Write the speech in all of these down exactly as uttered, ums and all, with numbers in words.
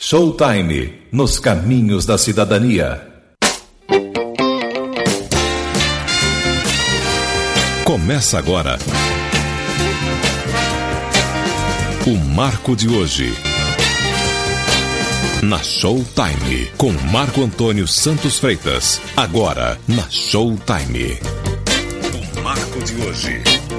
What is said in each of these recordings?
Showtime, nos caminhos da cidadania. Começa agora o Marco de hoje. Na Showtime, com Marco Antônio Santos Freitas. Agora, na Showtime. O Marco de hoje.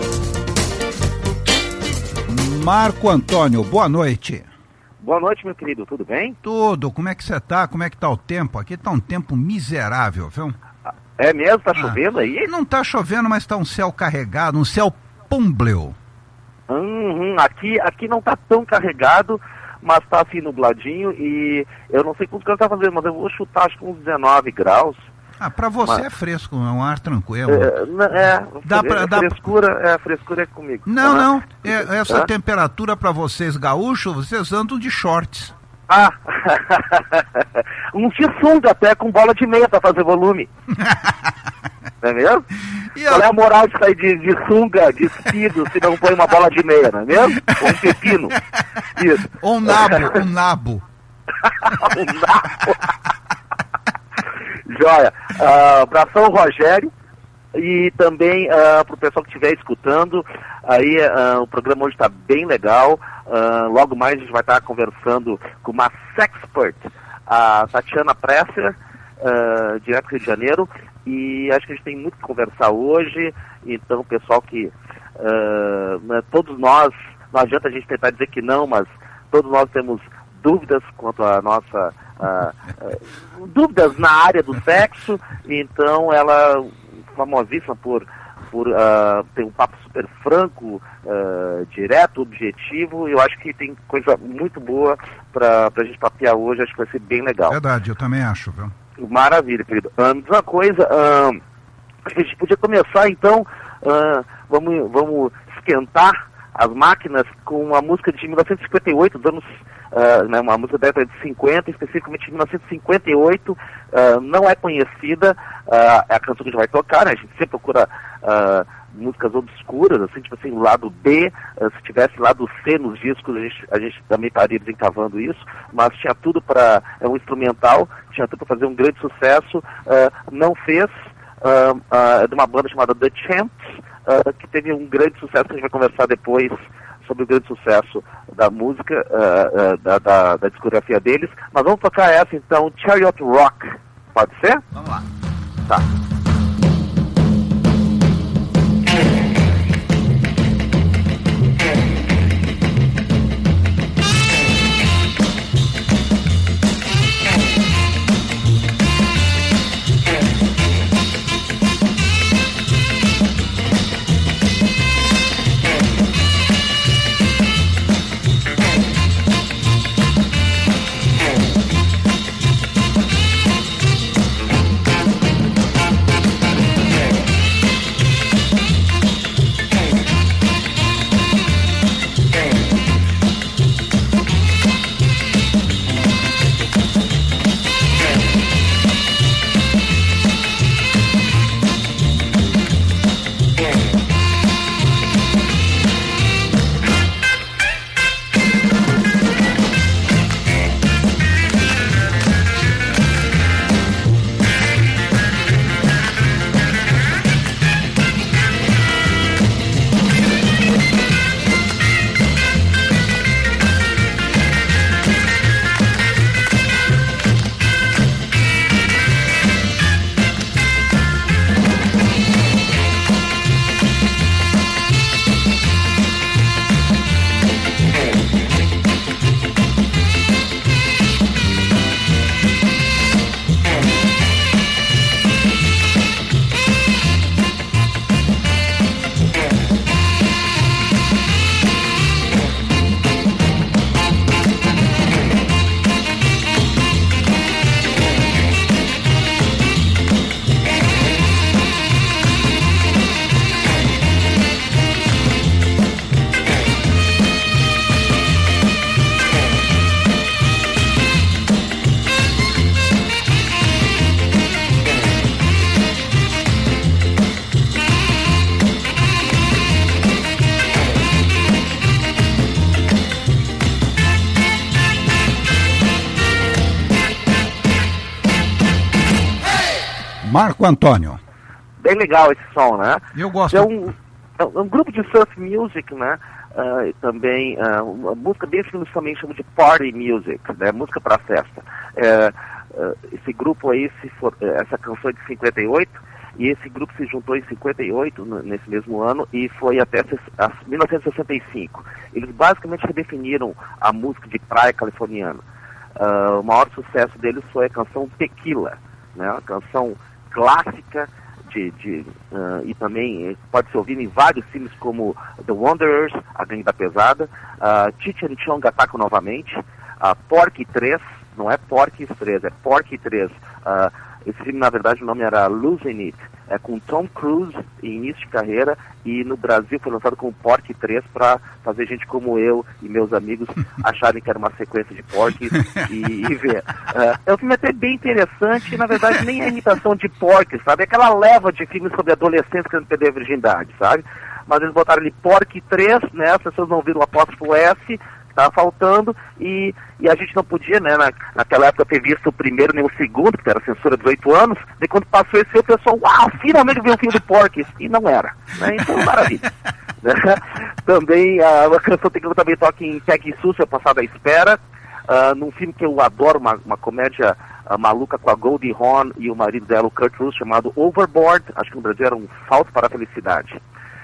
Marco Antônio, boa noite. Boa noite, meu querido, tudo bem? Tudo, como é que você tá? Como é que tá o tempo? Aqui tá um tempo miserável, viu? É mesmo? Tá ah, chovendo aí? Não tá chovendo, mas tá um céu carregado, um céu púmbleo. Uhum, aqui, aqui não tá tão carregado, mas tá assim nubladinho e eu não sei quanto que eu tá fazendo, mas eu vou chutar acho que uns dezenove graus. Ah, pra você mas... é fresco, é um ar tranquilo. É, é dá pra, é dá... frescura, é, frescura é comigo. Não, uhum. não, é, essa Hã? temperatura pra vocês gaúchos, vocês andam de shorts. Ah, um sunga até com bola de meia pra fazer volume. Não é mesmo? E Qual a... é a moral de sair de, de sunga, de espido, se não põe uma bola de meia, não é mesmo? Ou um pepino. Isso. Ou um nabo, um nabo. um nabo. Joia. Uh, para São Rogério e também uh, para o pessoal que estiver escutando, aí uh, o programa hoje está bem legal. Uh, logo mais a gente vai estar conversando com uma sexpert, a Tatiana Presser, uh, direto do Rio de Janeiro, e acho que a gente tem muito que conversar hoje. Então, pessoal que uh, né, todos nós, não adianta a gente tentar dizer que não, mas todos nós temos dúvidas quanto à nossa uh, uh, dúvidas na área do sexo. Então ela, famosíssima por, por uh, ter um papo super franco, uh, direto, objetivo. Eu acho que tem coisa muito boa para a gente papear hoje. Acho que vai ser bem legal. Verdade, eu também acho, viu? Maravilha, querido. Uh, uma coisa, uh, a gente podia começar então, uh, vamos, vamos esquentar as máquinas com uma música de mil novecentos e cinquenta e oito, dos anos, uh, né, uma música da década de cinquenta, especificamente de mil novecentos e cinquenta e oito, uh, não é conhecida, uh, é a canção que a gente vai tocar, né? A gente sempre procura uh, músicas obscuras, assim, tipo assim, lado B, uh, se tivesse lado C nos discos, a gente, a gente também estaria desencavando isso, mas tinha tudo para, é um instrumental, tinha tudo para fazer um grande sucesso, uh, não fez, uh, uh, é de uma banda chamada The Champs, Uh, que teve um grande sucesso, que a gente vai conversar depois sobre o grande sucesso da música, uh, uh, da, da, da discografia deles. Mas vamos tocar essa então, Chariot Rock. Pode ser? Vamos lá. Tá. Marco Antônio. Bem legal esse som, né? Eu gosto. É um, é um grupo de surf music, né? Uh, também, uh, uma música bem que eles também chamam de party music, né? Música para festa. Uh, uh, esse grupo aí, se for, uh, essa canção é de cinquenta e oito, e esse grupo se juntou em cinquenta e oito, no, nesse mesmo ano, e foi até a, mil novecentos e sessenta e cinco. Eles basicamente redefiniram a música de praia californiana. Uh, o maior sucesso deles foi a canção Tequila, né? Uma canção clássica, De, de, uh, e também pode ser ouvido em vários filmes como The Wanderers, A Gangue da Pesada, uh, Cheech and Chong Atacam Novamente, uh, Porky três, não é Porky três, é Porky três. Uh, esse filme, na verdade, o nome era Losing It, é com Tom Cruise em início de carreira, e no Brasil foi lançado como Porky três para fazer gente como eu e meus amigos acharem que era uma sequência de Porky e, e ver. Uh, é um filme até bem interessante, e na verdade nem é imitação de Porky, sabe? É aquela leva de filmes sobre adolescentes querendo perder a virgindade, sabe? Mas eles botaram ali Porky três, né? As pessoas não viram o apóstrofo S, estava faltando, e, e a gente não podia, né, na, naquela época, ter visto o primeiro nem o segundo, que era censura de dezoito anos, e quando passou esse, o pessoal, uau, finalmente veio o filme do Porky, e não era, né, então maravilha. Né? Também, a, a canção Tequila também toca em Peggy Sue, Seu Passado à Espera, uh, num filme que eu adoro, uma, uma comédia uh, maluca com a Goldie Hawn e o marido dela, o Kurt Russell, chamado Overboard, acho que no Brasil era um Salto para a Felicidade.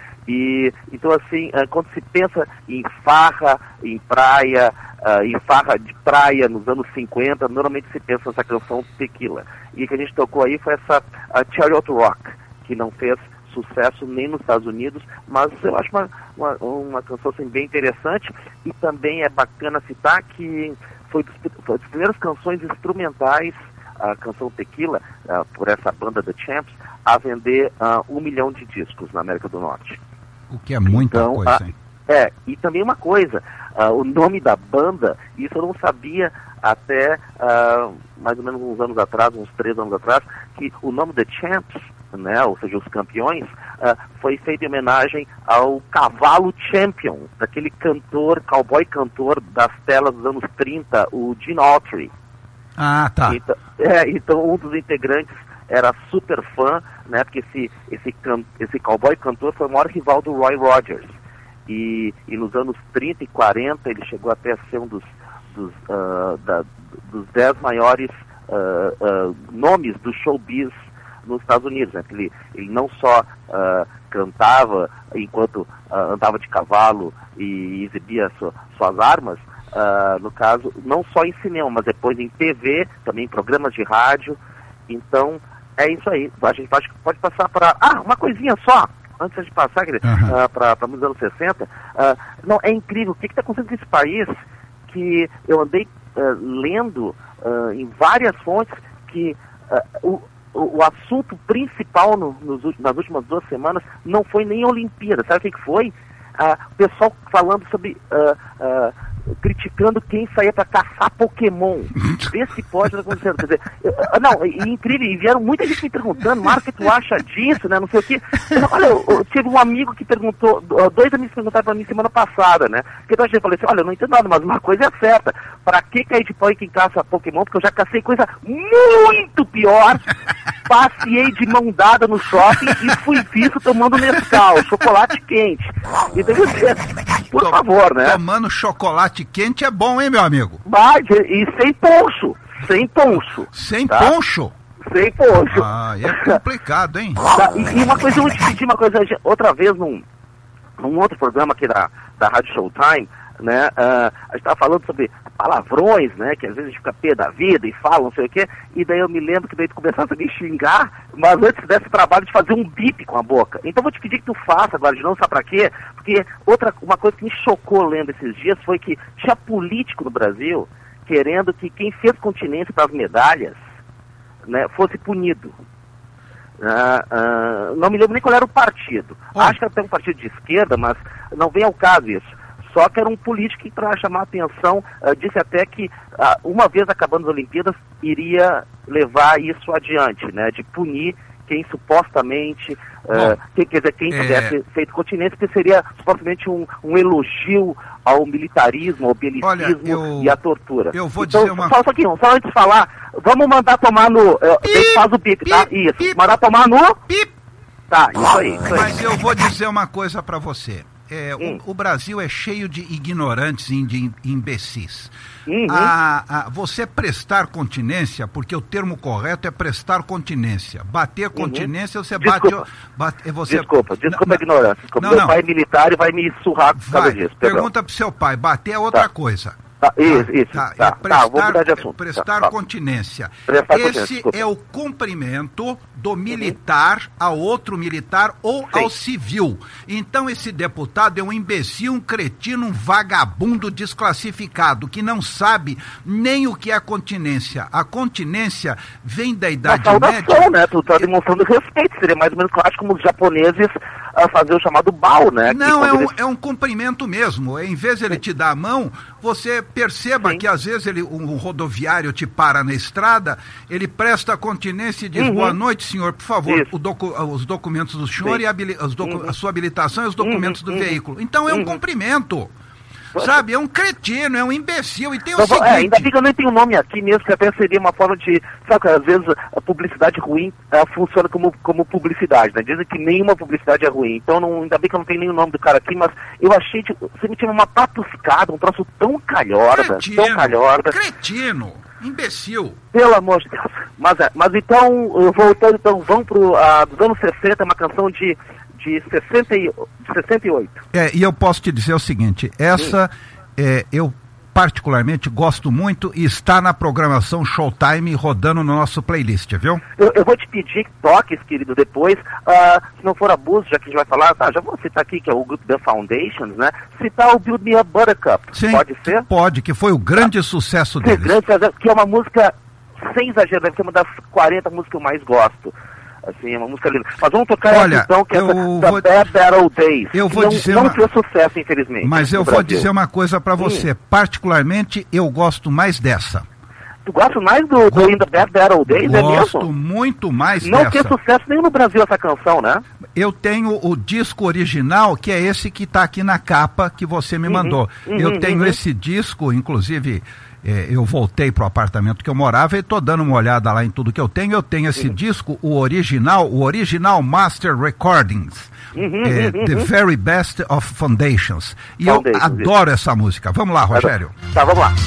E, então, assim, uh, quando se pensa em farra, em praia, uh, em farra de praia nos anos cinquenta, normalmente se pensa nessa canção Tequila. E o que a gente tocou aí foi essa uh, Chariot Rock, que não fez sucesso nem nos Estados Unidos, mas eu acho uma, uma, uma canção assim, bem interessante, e também é bacana citar que foi das, foi das primeiras canções instrumentais, a canção Tequila, uh, por essa banda The Champs, a vender uh, um milhão de discos na América do Norte. O que é muita então, coisa, hein? A, é, e também uma coisa, uh, o nome da banda, isso eu não sabia até uh, mais ou menos uns anos atrás, uns três anos atrás, que o nome The Champs, né, ou seja, os campeões, uh, foi feito em homenagem ao cavalo Champion, daquele cantor, cowboy cantor das telas dos anos trinta, o Gene Autry. Ah, tá. Então, é, então um dos integrantes era super fã, né, porque esse, esse, can, esse cowboy cantor foi o maior rival do Roy Rogers. E, e nos anos trinta e quarenta ele chegou até a ser um dos, dos, uh, da, dos dez maiores uh, uh, nomes do showbiz nos Estados Unidos. Né? Ele, ele não só uh, cantava enquanto uh, andava de cavalo e exibia su, suas armas, uh, no caso, não só em cinema, mas depois em T V, também em programas de rádio. Então, é isso aí. A gente pode, pode passar para... Ah, uma coisinha só, antes de passar uhum. uh, para os anos sessenta. Uh, não, é incrível. O que está acontecendo nesse país que eu andei uh, lendo uh, em várias fontes que uh, o, o, o assunto principal no, nos, nas últimas duas semanas não foi nem a Olimpíada. Sabe o que, que foi? Uh, o pessoal falando sobre... Uh, uh, criticando quem saía para caçar Pokémon. Vê se pode acontecer. Quer dizer, eu, não, e incrível, e vieram muita gente me perguntando, Marco, o que tu acha disso, né? Não sei o quê. Não, olha, eu, eu tive um amigo que perguntou, dois amigos perguntaram para mim semana passada, né? Que eu falei assim, olha, eu não entendo nada, mas uma coisa é certa. Para que cair de pau em quem caça Pokémon? Porque eu já cacei coisa muito pior. Passeei de mão dada no shopping e fui visto tomando Nescau, chocolate quente. Então, por favor, né? Tomando chocolate quente é bom, hein, meu amigo? Mas, e sem poncho. Sem poncho. Sem tá? poncho? Sem poncho. Ah, é complicado, hein? Tá, e, e uma coisa, eu vou te pedir uma coisa, outra vez num, num outro programa aqui da, da Rádio Showtime, né, uh, a gente estava falando sobre palavrões, né, que às vezes a gente fica pé da vida e fala não sei o quê, e daí eu me lembro que daí tu começasse a me xingar, mas antes desse trabalho de fazer um bip com a boca. Então eu vou te pedir que tu faça agora, de não sabe pra quê, porque outra, uma coisa que me chocou lendo esses dias foi que tinha político no Brasil querendo que quem fez continência para as medalhas, né, fosse punido. Uh, uh, não me lembro nem qual era o partido. Oh. Acho que era até um partido de esquerda, mas não vem ao caso isso. Só que era um político que, para chamar a atenção, uh, disse até que, uh, uma vez acabando as Olimpíadas, iria levar isso adiante, né, de punir quem supostamente, uh, quem, quer dizer, quem é... tivesse feito continência, que seria supostamente um, um elogio ao militarismo, ao belicismo Olha, eu... e à tortura. Eu vou então, dizer uma... Só, só, aqui, só antes de falar, vamos mandar tomar no... Uh, Pip, faz o bip, tá? pip, Isso, pip, mandar tomar no... Pip. Tá, isso aí, isso aí. Mas eu vou dizer uma coisa para você. É, hum. o, o Brasil é cheio de ignorantes e de imbecis. Uhum. A, a, você prestar continência, porque o termo correto é prestar continência. Bater uhum. continência, você desculpa. bate... bate você... Desculpa, desculpa não, a ignorância. Desculpa. Não, Meu não. pai é militar e vai me surrar por causa Vai, disso. Perdão. pergunta pro seu pai, bater é outra tá. coisa. Tá, isso, isso. Tá, Tá, é prestar, tá, vou mudar de assunto. prestar tá, tá. continência. Prestar Esse continência, é o cumprimento do militar uhum. a outro militar ou Sim. ao civil. Então esse deputado é um imbecil, um cretino, um vagabundo desclassificado, que não sabe nem o que é continência. A continência vem da Idade Média. Né? Tu tá demonstrando respeito, seria mais ou menos, eu acho, como os japoneses a fazer o chamado bao, né? Não, é um, eles... é um cumprimento mesmo. Em vez de ele te dar a mão, você perceba Sim. que às vezes ele, um rodoviário te para na estrada, ele presta continência e diz, uhum. boa noite, senhor, por favor, o docu, os documentos do senhor Sim. e a, os docu, uhum. a sua habilitação e os documentos uhum. do uhum. veículo. Então é um uhum. cumprimento. Sabe, é um cretino, é um imbecil. E tem o então, seguinte... É, ainda bem que eu nem tenho nome aqui mesmo, que até seria uma forma de... Sabe que às vezes a publicidade ruim uh, funciona como, como publicidade, né? Dizem que nenhuma publicidade é ruim. Então, não, ainda bem que eu não tenho nem o nome do cara aqui, mas eu achei, tipo, você me tinha uma patuscada, um troço tão calhorda, cretino, tão calhorda. Cretino, imbecil. Pelo amor de Deus. Mas, mas então, voltando, então, vamos pro, uh, dos anos sessenta, uma canção de... de sessenta e oito. É, e eu posso te dizer o seguinte, essa é, eu particularmente gosto muito e está na programação Showtime rodando no nosso playlist, viu? Eu, eu vou te pedir que toques, querido, depois, uh, se não for abuso, já que a gente vai falar, tá, já vou citar aqui que é o grupo The Foundations, né? Citar o Build Me a Buttercup, Sim, pode ser? Pode, que foi o grande ah, sucesso deles. Grande, que é uma música, sem exagero, deve ser uma das quarenta músicas que eu mais gosto. Assim, é uma música linda. Mas vamos tocar Olha, essa então, que é eu essa, vou... Bad Battle Days. Eu vou não, dizer não uma... fez sucesso, infelizmente. Mas eu vou Brasil. dizer uma coisa pra você. Hum. Particularmente, eu gosto mais dessa. Tu gosta mais do, do In the Bad Battle Days, gosto é mesmo? Gosto muito mais não dessa. Não fez sucesso nem no Brasil essa canção, né? Eu tenho o disco original, que é esse que tá aqui na capa que você me uhum, mandou. Uhum, eu tenho uhum. esse disco, inclusive... É, eu voltei para o apartamento que eu morava e estou dando uma olhada lá em tudo que eu tenho. Eu tenho esse uhum. disco, o original, o original Master Recordings, uhum, é, uhum. The Very Best of Foundations. E Foundations, eu adoro isso. essa música. Vamos lá, Rogério. Tá, vamos lá.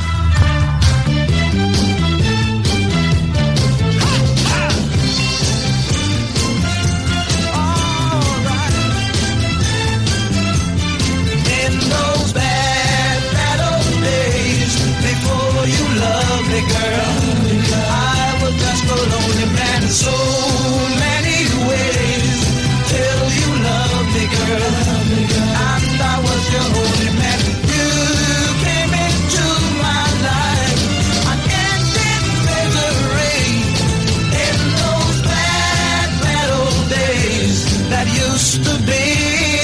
So many ways till you love me, girl, and I was your only man. You came into my life, an ended misery in those bad, bad old days that used to be.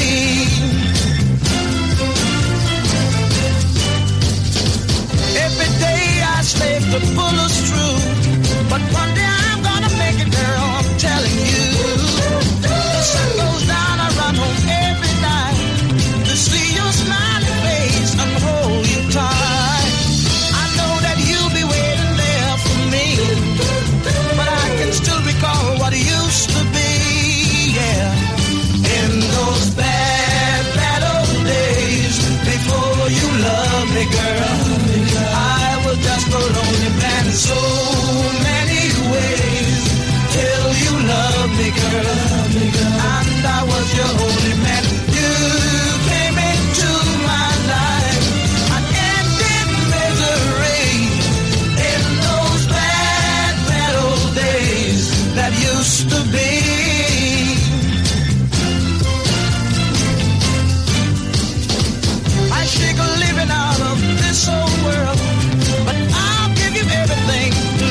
Every day I slaved to pull us through, but one day I'm gonna make it, girl, I'm telling you. The sun goes down, I run home every night to see your smiling face and hold you tight. I know that you'll be waiting there for me, but I can still recall what it used to be, yeah. In those bad, bad old days, before you loved me, girl, I was just a lonely man in so many ways. Till you loved me, girl, and I was your only man. You came into my life, an ended misery in those bad, bad old days that used to be. I shake a living out of this old world, but I'll give you everything to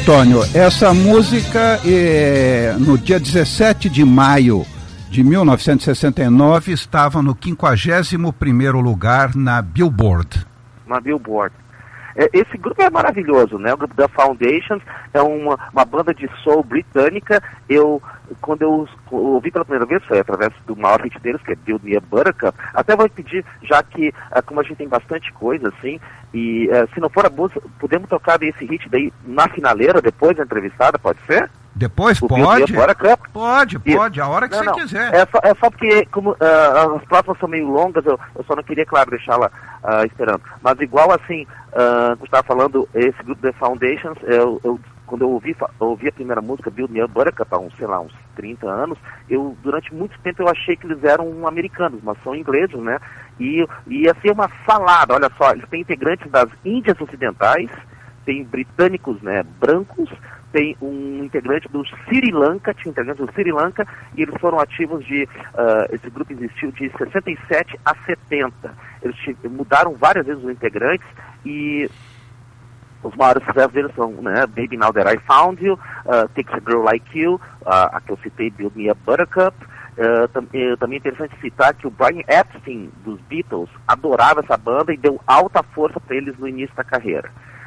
Antônio, essa música, é, no dia dezessete de maio de mil novecentos e sessenta e nove, estava no quinquagésimo primeiro lugar na Billboard. Na Billboard. Esse grupo é maravilhoso, né? O grupo The Foundations é uma, uma banda de soul britânica. Eu, quando eu ouvi pela primeira vez, foi através do maior hit deles, que é Build Me a Buttercup. Até vou pedir, já que, como a gente tem bastante coisa, assim, e se não for a música, podemos tocar esse hit daí na finaleira, depois da entrevistada, pode ser? Depois o pode? Pode, pode, a hora que não, você não. quiser. É só, é só porque como, uh, as próximas são meio longas, eu, eu só não queria, claro, deixá-la uh, esperando. Mas igual assim, uh, você estava falando, esse grupo The Foundations, eu, eu, quando eu ouvi, eu ouvi a primeira música, Build Me a Buttercup, há uns, sei lá, uns trinta anos, eu, durante muito tempo eu achei que eles eram americanos, mas são ingleses, né? E ia ser uma salada, olha só, eles têm integrantes das Índias Ocidentais, tem britânicos, né, brancos, tem um integrante do Sri Lanka, tinha um integrante do Sri Lanka, e eles foram ativos de, uh, esse grupo existiu de sessenta e sete a setenta. Eles mudaram várias vezes os integrantes, e os maiores sucessos deles são, né, Baby Now That I Found You, uh, Takes a Girl Like You, uh, a que eu citei, Build Me a Buttercup. Uh, tam, uh, também é interessante citar que o Brian Epstein, dos Beatles, adorava essa banda e deu alta força para eles no início da carreira.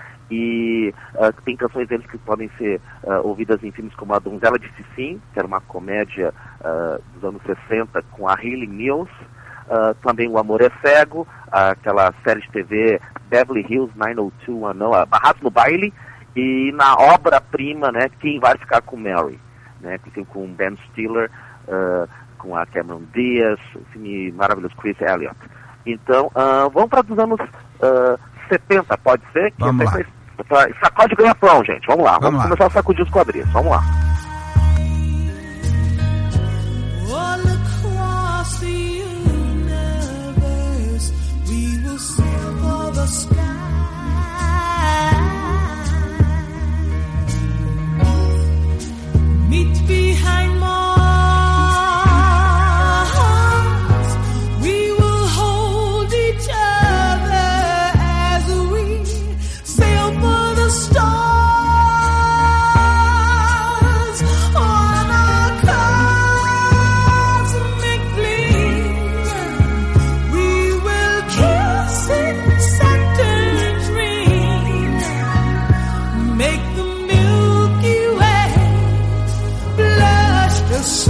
E uh, tem canções deles que podem ser uh, ouvidas em filmes como A Donzela Disse Sim, que era uma comédia uh, dos anos sessenta com a Hayley Mills, uh, também O Amor é Cego, uh, aquela série de T V Beverly Hills nove zero dois um zero, Barrados no Baile, e na obra-prima, né, Quem Vai Ficar com Mary, né, com Ben Stiller, uh, com a Cameron Diaz, um filme maravilhoso, Chris Elliott. Então, uh, vamos para os anos uh, setenta, pode ser? Que vamos lá. Pra, sacode ganha-pão, gente. Vamos lá. Vamos, vamos lá. começar a sacudir os quadris. Vamos lá. All across the universe, we will sail for the sky. Meet behind Mars. We will hold each other as we sail for the stars. On our cosmic fleet, we will kiss in Saturn's ring, make the Milky Way blush to see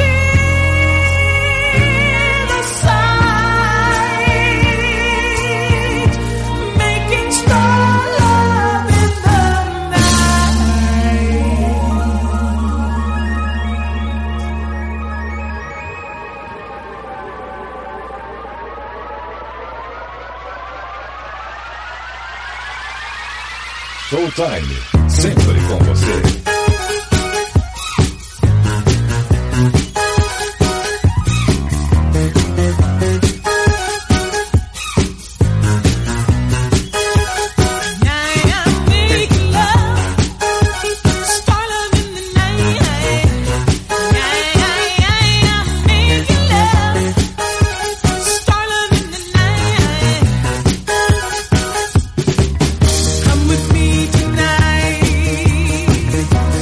the sight, making star love in the night. Showtime, sempre com você. Come with me tonight.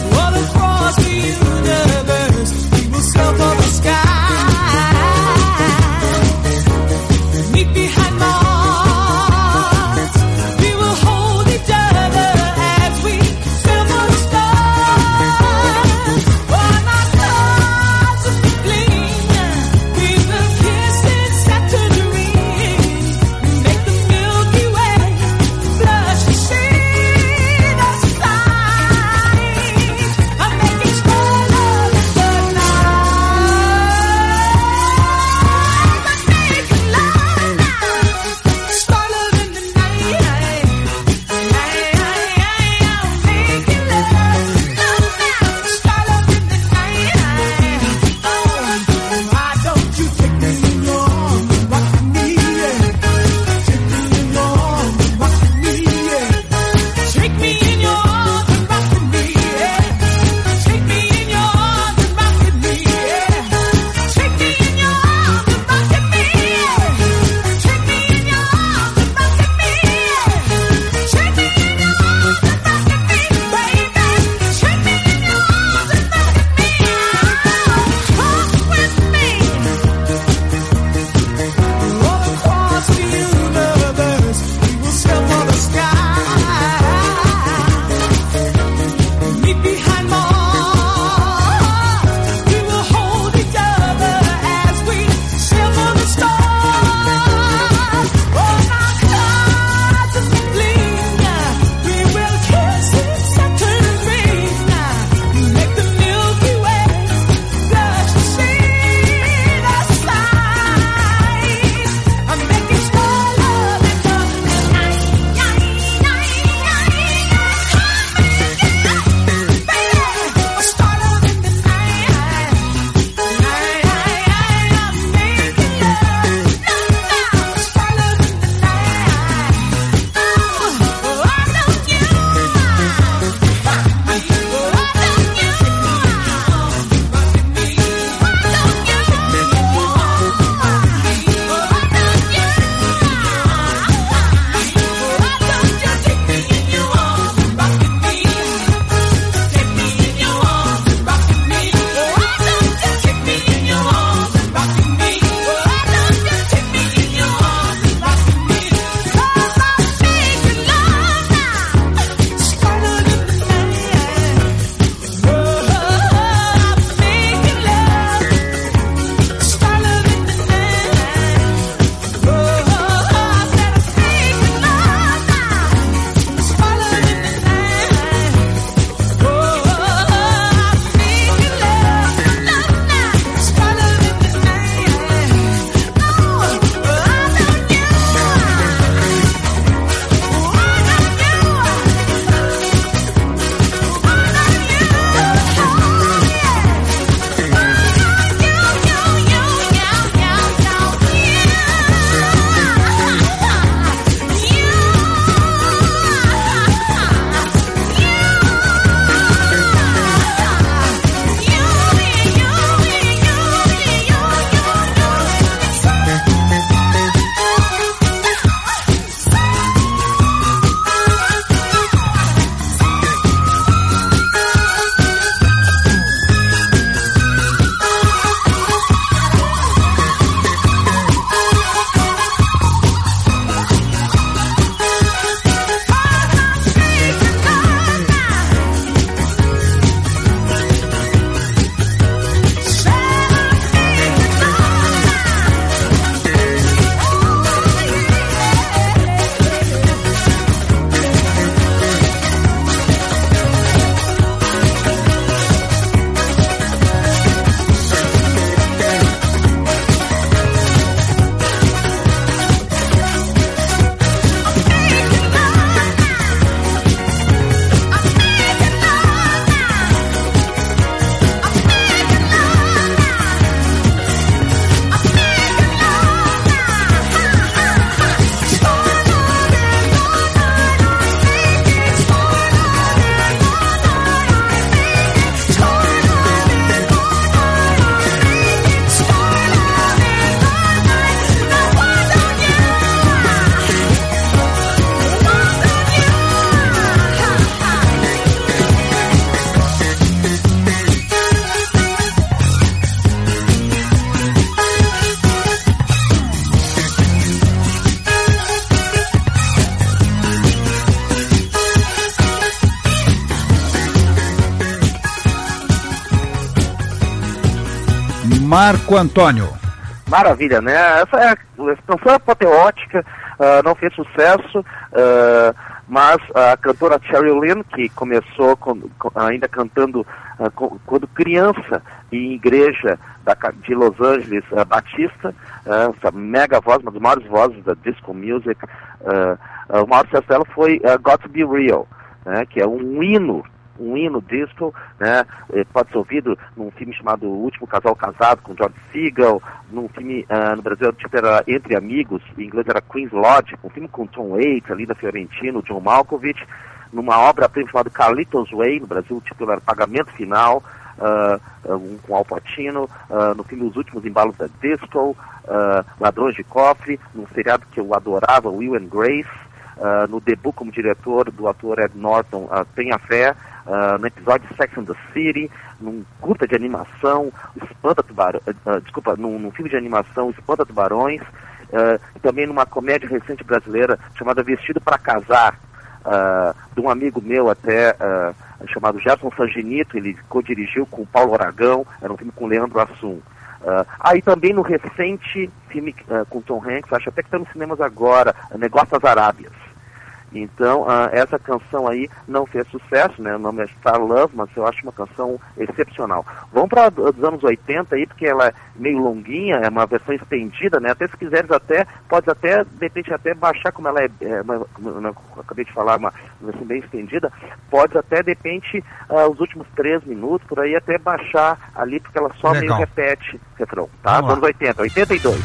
Marco Antônio. Maravilha, né? Essa, é, essa canção é apoteótica, uh, não fez sucesso, uh, mas a cantora Cheryl Lynn, que começou com, com, ainda cantando uh, com, quando criança em igreja da, de Los Angeles, uh, Batista, uh, essa mega voz, uma das maiores vozes da disco music, uh, uh, o maior sucesso dela foi uh, Got to Be Real, né, que é um hino, um hino disco, né, pode ser ouvido num filme chamado O Último Casal Casado, com George Segal, num filme, uh, no Brasil, tipo, era Entre Amigos, em inglês era Queen's Lodge, um filme com Tom Waits, ali da Fiorentino, John Malkovich, numa obra-prima chamada Carlitos Way, no Brasil o título era Pagamento Final, uh, um, com Al Pacino, uh, no filme Os Últimos Embalos da Disco, uh, Ladrões de Cofre, num seriado que eu adorava, Will and Grace, uh, no debut como diretor do ator Ed Norton, uh, Tenha Fé, Uh, no episódio Sex and the City, num curta de animação, Espanta Tubarões, uh, desculpa, num, num filme de animação, Espanta Tubarões, uh, e também numa comédia recente brasileira chamada Vestido para Casar, uh, de um amigo meu até, uh, chamado Gerson Sanginito, ele co-dirigiu com o Paulo Aragão, era um filme com o Leandro Assum. Uh, ah, e também no recente filme uh, com Tom Hanks, acho até que está nos cinemas agora, Negócio das Arábias. Então, uh, essa canção aí não fez sucesso, né? O nome é Star Love, mas eu acho uma canção excepcional. Vamos para os anos oitenta aí, porque ela é meio longuinha, é uma versão estendida, né? Até se quiseres até, pode até, de repente, até baixar, como ela é, é uma, como eu acabei de falar, uma versão bem estendida, pode até, de repente, uh, os últimos três minutos, por aí, até baixar ali, porque ela só Legal. meio repete refrão, tá? Vamos anos oitenta, oitenta e dois.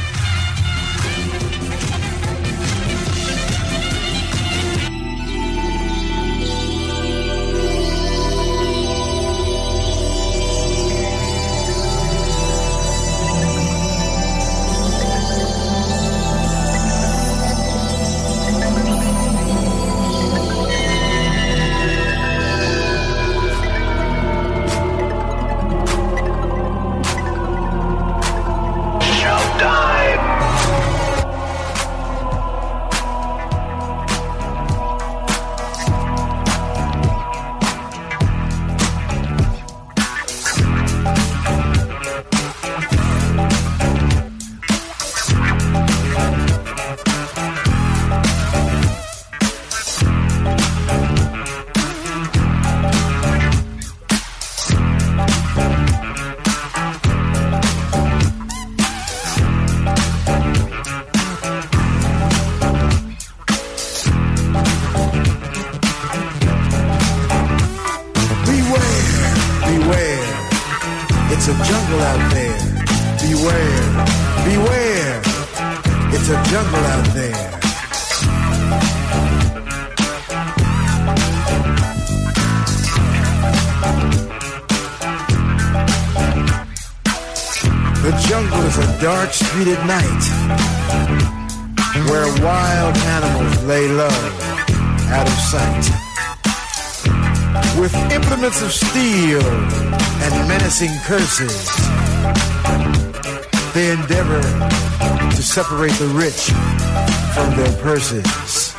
Dark street at night, where wild animals lay low, out of sight. With implements of steel and menacing curses, they endeavor to separate the rich from their purses.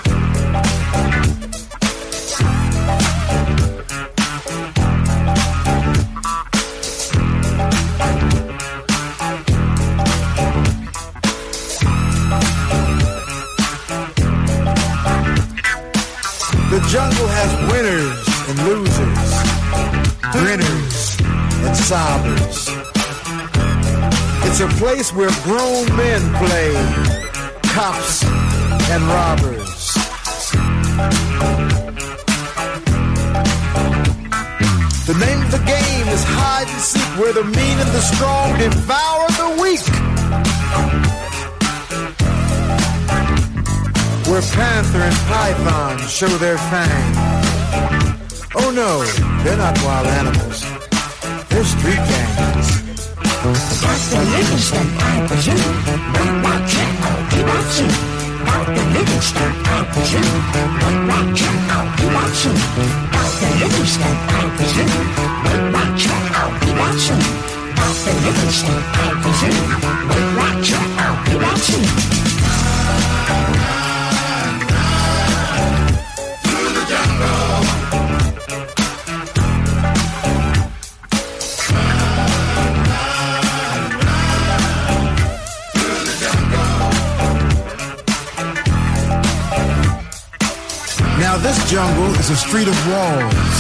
The jungle has winners and losers, grinners and sobbers. It's a place where grown men play cops and robbers. The name of the game is hide and seek, where the mean and the strong devour the weak. Where panther and python show their fangs. Oh no, they're not wild animals. They're street gangs. Doctor Livingston, I presume, might not check out you want to. Doctor Livingston, I presume, might not check out you want to. Doctor Livingston, I presume, might not check out you want to. Doctor Livingston, I presume, might not check out you want to. Now this jungle is a street of walls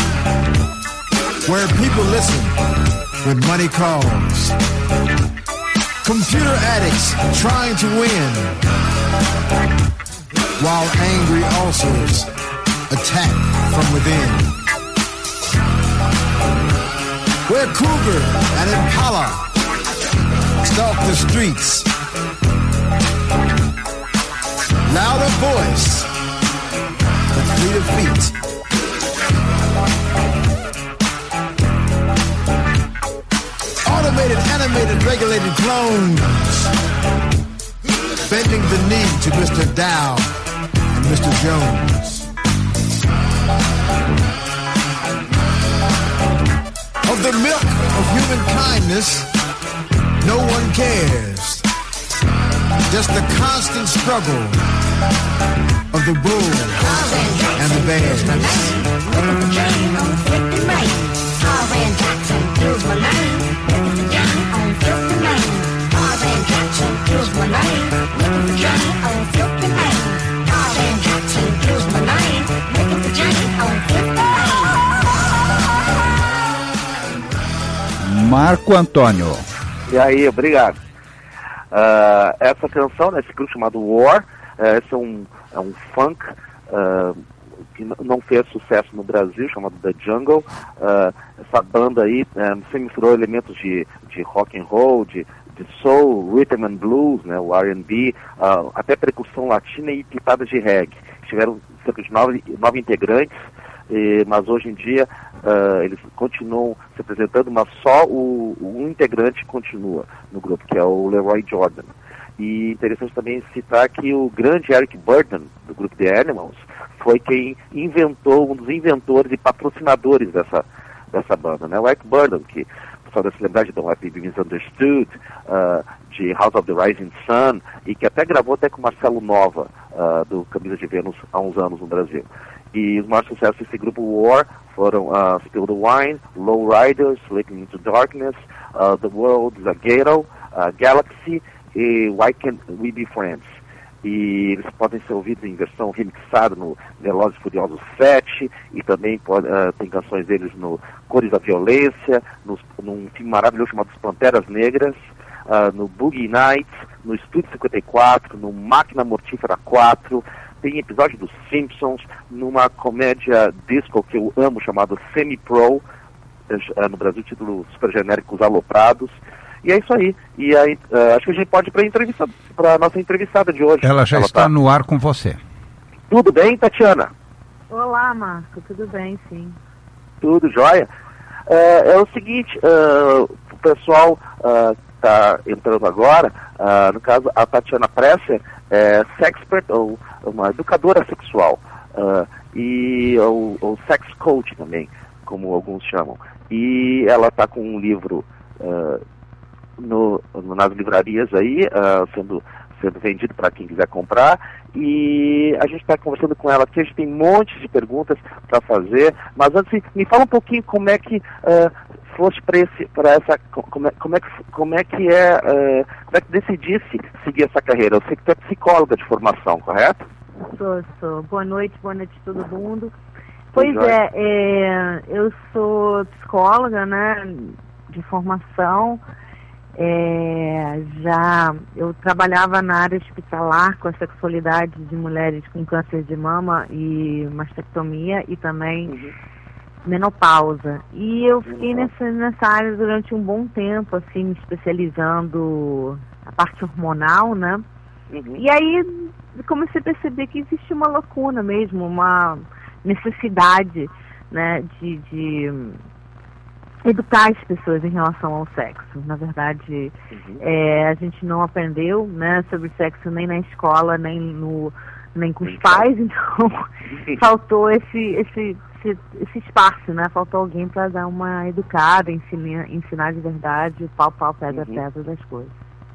where people listen when money calls. Computer addicts trying to win while angry ulcers attack from within. Where cougar and impala stalk the streets. Louder voice with fleet of feet. Automated, animated, regulated clones bending the knee to Mister Dow and Mister Jones. Of the milk of human kindness, no one cares. Just the constant struggle of the bull and the bears. Marco Antônio. E aí, obrigado. Uh, essa canção, né, esse grupo chamado War, uh, esse é um, é um funk uh, que não fez sucesso no Brasil, chamado The Jungle. Uh, essa banda aí uh, se misturou elementos de, de rock and roll, de, de soul, rhythm and blues, né, o R and B, uh, até percussão latina e pitadas de reggae. Tiveram cerca de nove, nove integrantes, eh, mas hoje em dia uh, eles continuam se apresentando, mas só o, um integrante continua no grupo, que é o Leroy Jordan. E interessante também citar que o grande Eric Burdon, do grupo The Animals, foi quem inventou, um dos inventores e patrocinadores dessa, dessa banda, né? O Eric Burdon, que o pessoal deve se lembrar de Don't Let Me Be Misunderstood, uh, de House of the Rising Sun, e que até gravou até com Marcelo Nova, uh, do Camisa de Vênus, há uns anos no Brasil. E os maiores sucessos desse grupo War foram uh, Spill the Wine, Low Riders, Leaking into Darkness, uh, The World, The Ghetto, uh, Galaxy e Why Can't We Be Friends. E eles podem ser ouvidos em versão remixada no Velozes e Furiosos sete, e também pode, uh, tem canções deles no Cores da Violência, nos, num filme maravilhoso chamado As Panteras Negras, uh, no Boogie Nights, no Estúdio cinquenta e quatro, no Máquina Mortífera quatro, tem episódio dos Simpsons, numa comédia disco que eu amo, chamado Semi-Pro, uh, no Brasil título super genérico Os Aloprados. E é isso aí. E aí, uh, acho que a gente pode ir para a entrevista, para nossa entrevistada de hoje. Ela já Ela está tá... no ar com você. Tudo bem, Tatiana? Olá, Marco. Tudo bem, sim. Tudo jóia. Uh, é o seguinte, uh, o pessoal está uh, entrando agora, uh, no caso, a Tatiana Presser é sexpert, ou uma educadora sexual, uh, e ou, ou sex coach também, como alguns chamam. E ela está com um livro... Uh, No, no, nas livrarias aí, uh, sendo, sendo vendido para quem quiser comprar, e a gente está conversando com ela aqui, a gente tem um monte de perguntas para fazer, mas antes, me fala um pouquinho como é que uh, foste para esse, para essa, como é, como é que, como é que é, uh, como é que decidisse seguir essa carreira? Eu sei que tu é psicóloga de formação, correto? Sou, sou. Boa noite, boa noite a todo mundo. Pois é, é, eu sou psicóloga, né, de formação. É, já eu trabalhava na área hospitalar com a sexualidade de mulheres com câncer de mama e mastectomia e também uhum. menopausa. E eu fiquei uhum. nessa, nessa área durante um bom tempo, assim, me especializando a parte hormonal, né? Uhum. E aí comecei a perceber que existe uma lacuna mesmo, uma necessidade, né, de... de educar as pessoas em relação ao sexo. Na verdade, uhum. é, a gente não aprendeu, né, sobre sexo nem na escola, nem, no, nem com os pais, então faltou esse, esse, esse, esse espaço, né? Faltou alguém para dar uma educada, ensinar, ensinar de verdade, pau, pau, pedra, uhum. pedra das coisas.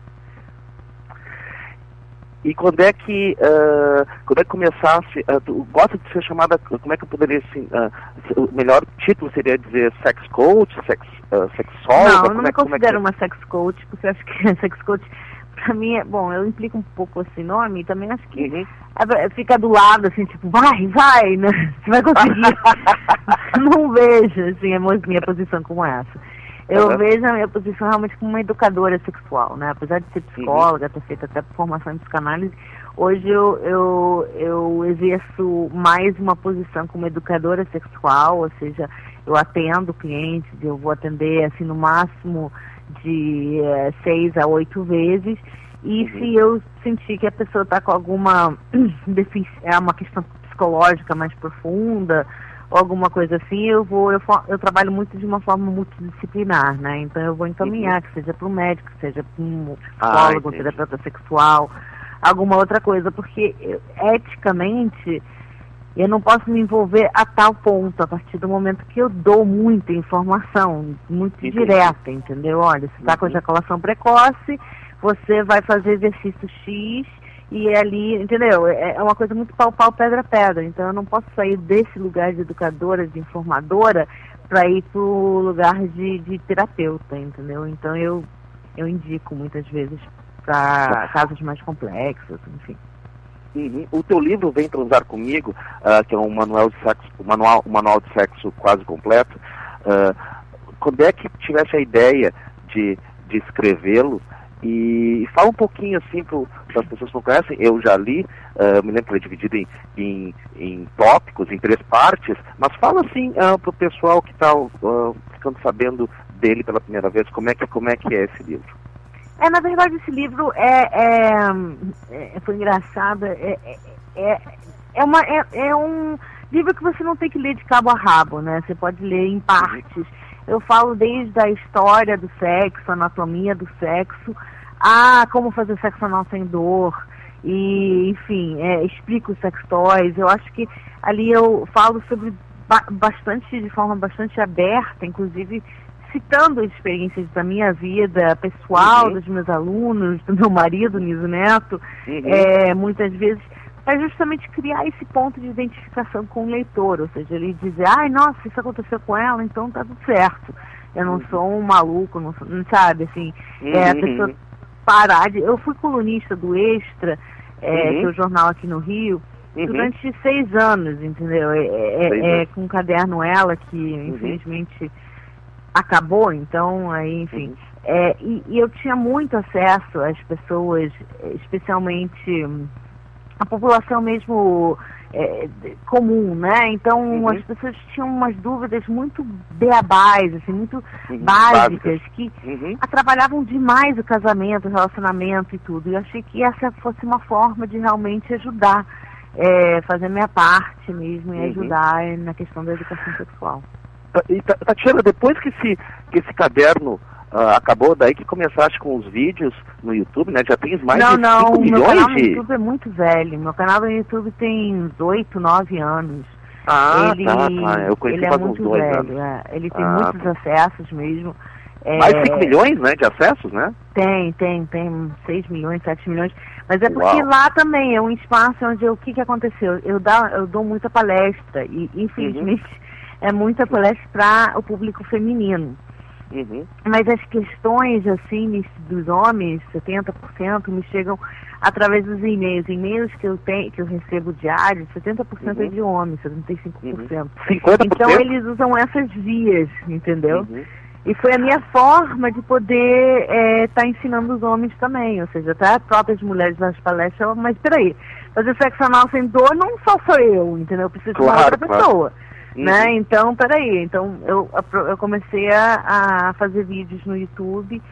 E quando é que, uh, quando é que começasse, uh, tu gosta de ser chamada, como é que eu poderia, assim, uh, o melhor título seria dizer sex coach, sex, uh, sexóloga? Não, eu não como me é, considero como é que... uma sex coach, porque eu acho que sex coach, pra mim, é, bom, eu implico um pouco esse nome, também acho que Uhum. é, fica do lado, assim, tipo, vai, vai, né? Você vai conseguir. Não vejo, assim, a minha posição como essa. Eu Uhum. vejo a minha posição realmente como uma educadora sexual, né? Apesar de ser psicóloga, ter feito até formação em psicanálise, hoje eu, eu, eu exerço mais uma posição como educadora sexual, ou seja, eu atendo clientes, eu vou atender, assim, no máximo de é, seis a oito vezes, e Uhum. se eu sentir que a pessoa está com alguma defici- é uma questão psicológica mais profunda, ou alguma coisa assim, eu vou, eu, eu trabalho muito de uma forma multidisciplinar, né? Então eu vou encaminhar, Uhum. que seja para um médico, que seja para um Ah, psicólogo, um entendi. terapeuta sexual, alguma outra coisa, porque eu, eticamente eu não posso me envolver a tal ponto, a partir do momento que eu dou muita informação, muito Entendi. direta, entendeu? Olha, você está com Uhum. ejaculação precoce, você vai fazer exercício X, e ali, entendeu? É é uma coisa muito pau pau, pedra pedra. Então eu não posso sair desse lugar de educadora, de informadora, para ir para o lugar de, de terapeuta, entendeu? Então eu, eu indico muitas vezes para casos mais complexos, enfim. Uhum. O teu livro Vem Transar Comigo, ah, que é um manual de sexo, um manual, um manual de sexo quase completo, ah, quando é que tivesse a ideia de, de escrevê-lo? E fala um pouquinho assim para as pessoas que não conhecem. Eu já li, uh, me lembro que ele é dividido em, em, em tópicos, em três partes, mas fala assim uh, para o pessoal que está uh, ficando sabendo dele pela primeira vez, como é que, como é, que é esse livro. É, na verdade, esse livro é, é, é foi engraçado, é, é, é, é, uma, é, é um livro que você não tem que ler de cabo a rabo, né? Você pode ler em partes. Eu falo desde a história do sexo, a anatomia do sexo, a como fazer sexo anal sem dor, e, enfim, é, explico os sex toys. Eu acho que ali eu falo sobre ba bastante, de forma bastante aberta, inclusive citando experiências da minha vida pessoal, Uhum. dos meus alunos, do meu marido, Niso Neto, Uhum. é, muitas vezes, é justamente criar esse ponto de identificação com o leitor, ou seja, ele dizer, ai, nossa, isso aconteceu com ela, então tá tudo certo. Eu não Uhum. sou um maluco, não, sou, não sabe, assim, Uhum. é, a pessoa parar de... Eu fui colunista do Extra, é, Uhum. que é o jornal aqui no Rio, Uhum. durante seis anos, entendeu? É, é, Seis é anos. com o caderno Ela, que Uhum. infelizmente acabou, então, aí, enfim. Uhum. É, e, e eu tinha muito acesso às pessoas, especialmente hum, a população mesmo é, de- comum, né? Então, Uhum. as pessoas tinham umas dúvidas muito beabais, assim, muito Uhum. básicas, Básicas. que Uhum. atrapalhavam demais o casamento, o relacionamento e tudo. E eu achei que essa fosse uma forma de realmente ajudar, é, fazer minha parte mesmo e Uhum. ajudar na questão da educação sexual. E, Ta- Tatiana, depois que esse, que esse caderno ah, acabou, daí que começaste com os vídeos no YouTube, né? Já tens mais não, de não, cinco o meu milhões canal no de... YouTube é muito velho. Meu canal no YouTube tem uns oito, nove anos. Ah, ele, tá, tá. Eu conheci ele é faz uns muito dois velho, anos. é. Ele tem Ah, muitos tá. acessos mesmo. É, Mais de cinco milhões, né, de acessos, né? Tem, tem, tem seis milhões, sete milhões. Mas é porque Uau. lá também é um espaço onde eu, o que que aconteceu? Eu, dá, eu dou muita palestra e, infelizmente, Uhum. é muita palestra para o público feminino. Uhum. Mas as questões, assim, dos homens, setenta por cento, me chegam através dos e-mails. E-mails que eu tenho, que eu recebo diários, setenta por cento Uhum. é de homens, setenta e cinco por cento. Uhum. cinquenta por cento? Então eles usam essas vias, entendeu? Uhum. E foi a minha forma de poder estar ensinando os homens também, ou seja, até as próprias mulheres nas palestras, mas peraí, fazer sexo anal sem dor não só sou eu, entendeu? Eu preciso Claro, de uma outra claro. pessoa. Uhum. Né? Então, peraí, então eu, eu comecei a, a fazer vídeos no YouTube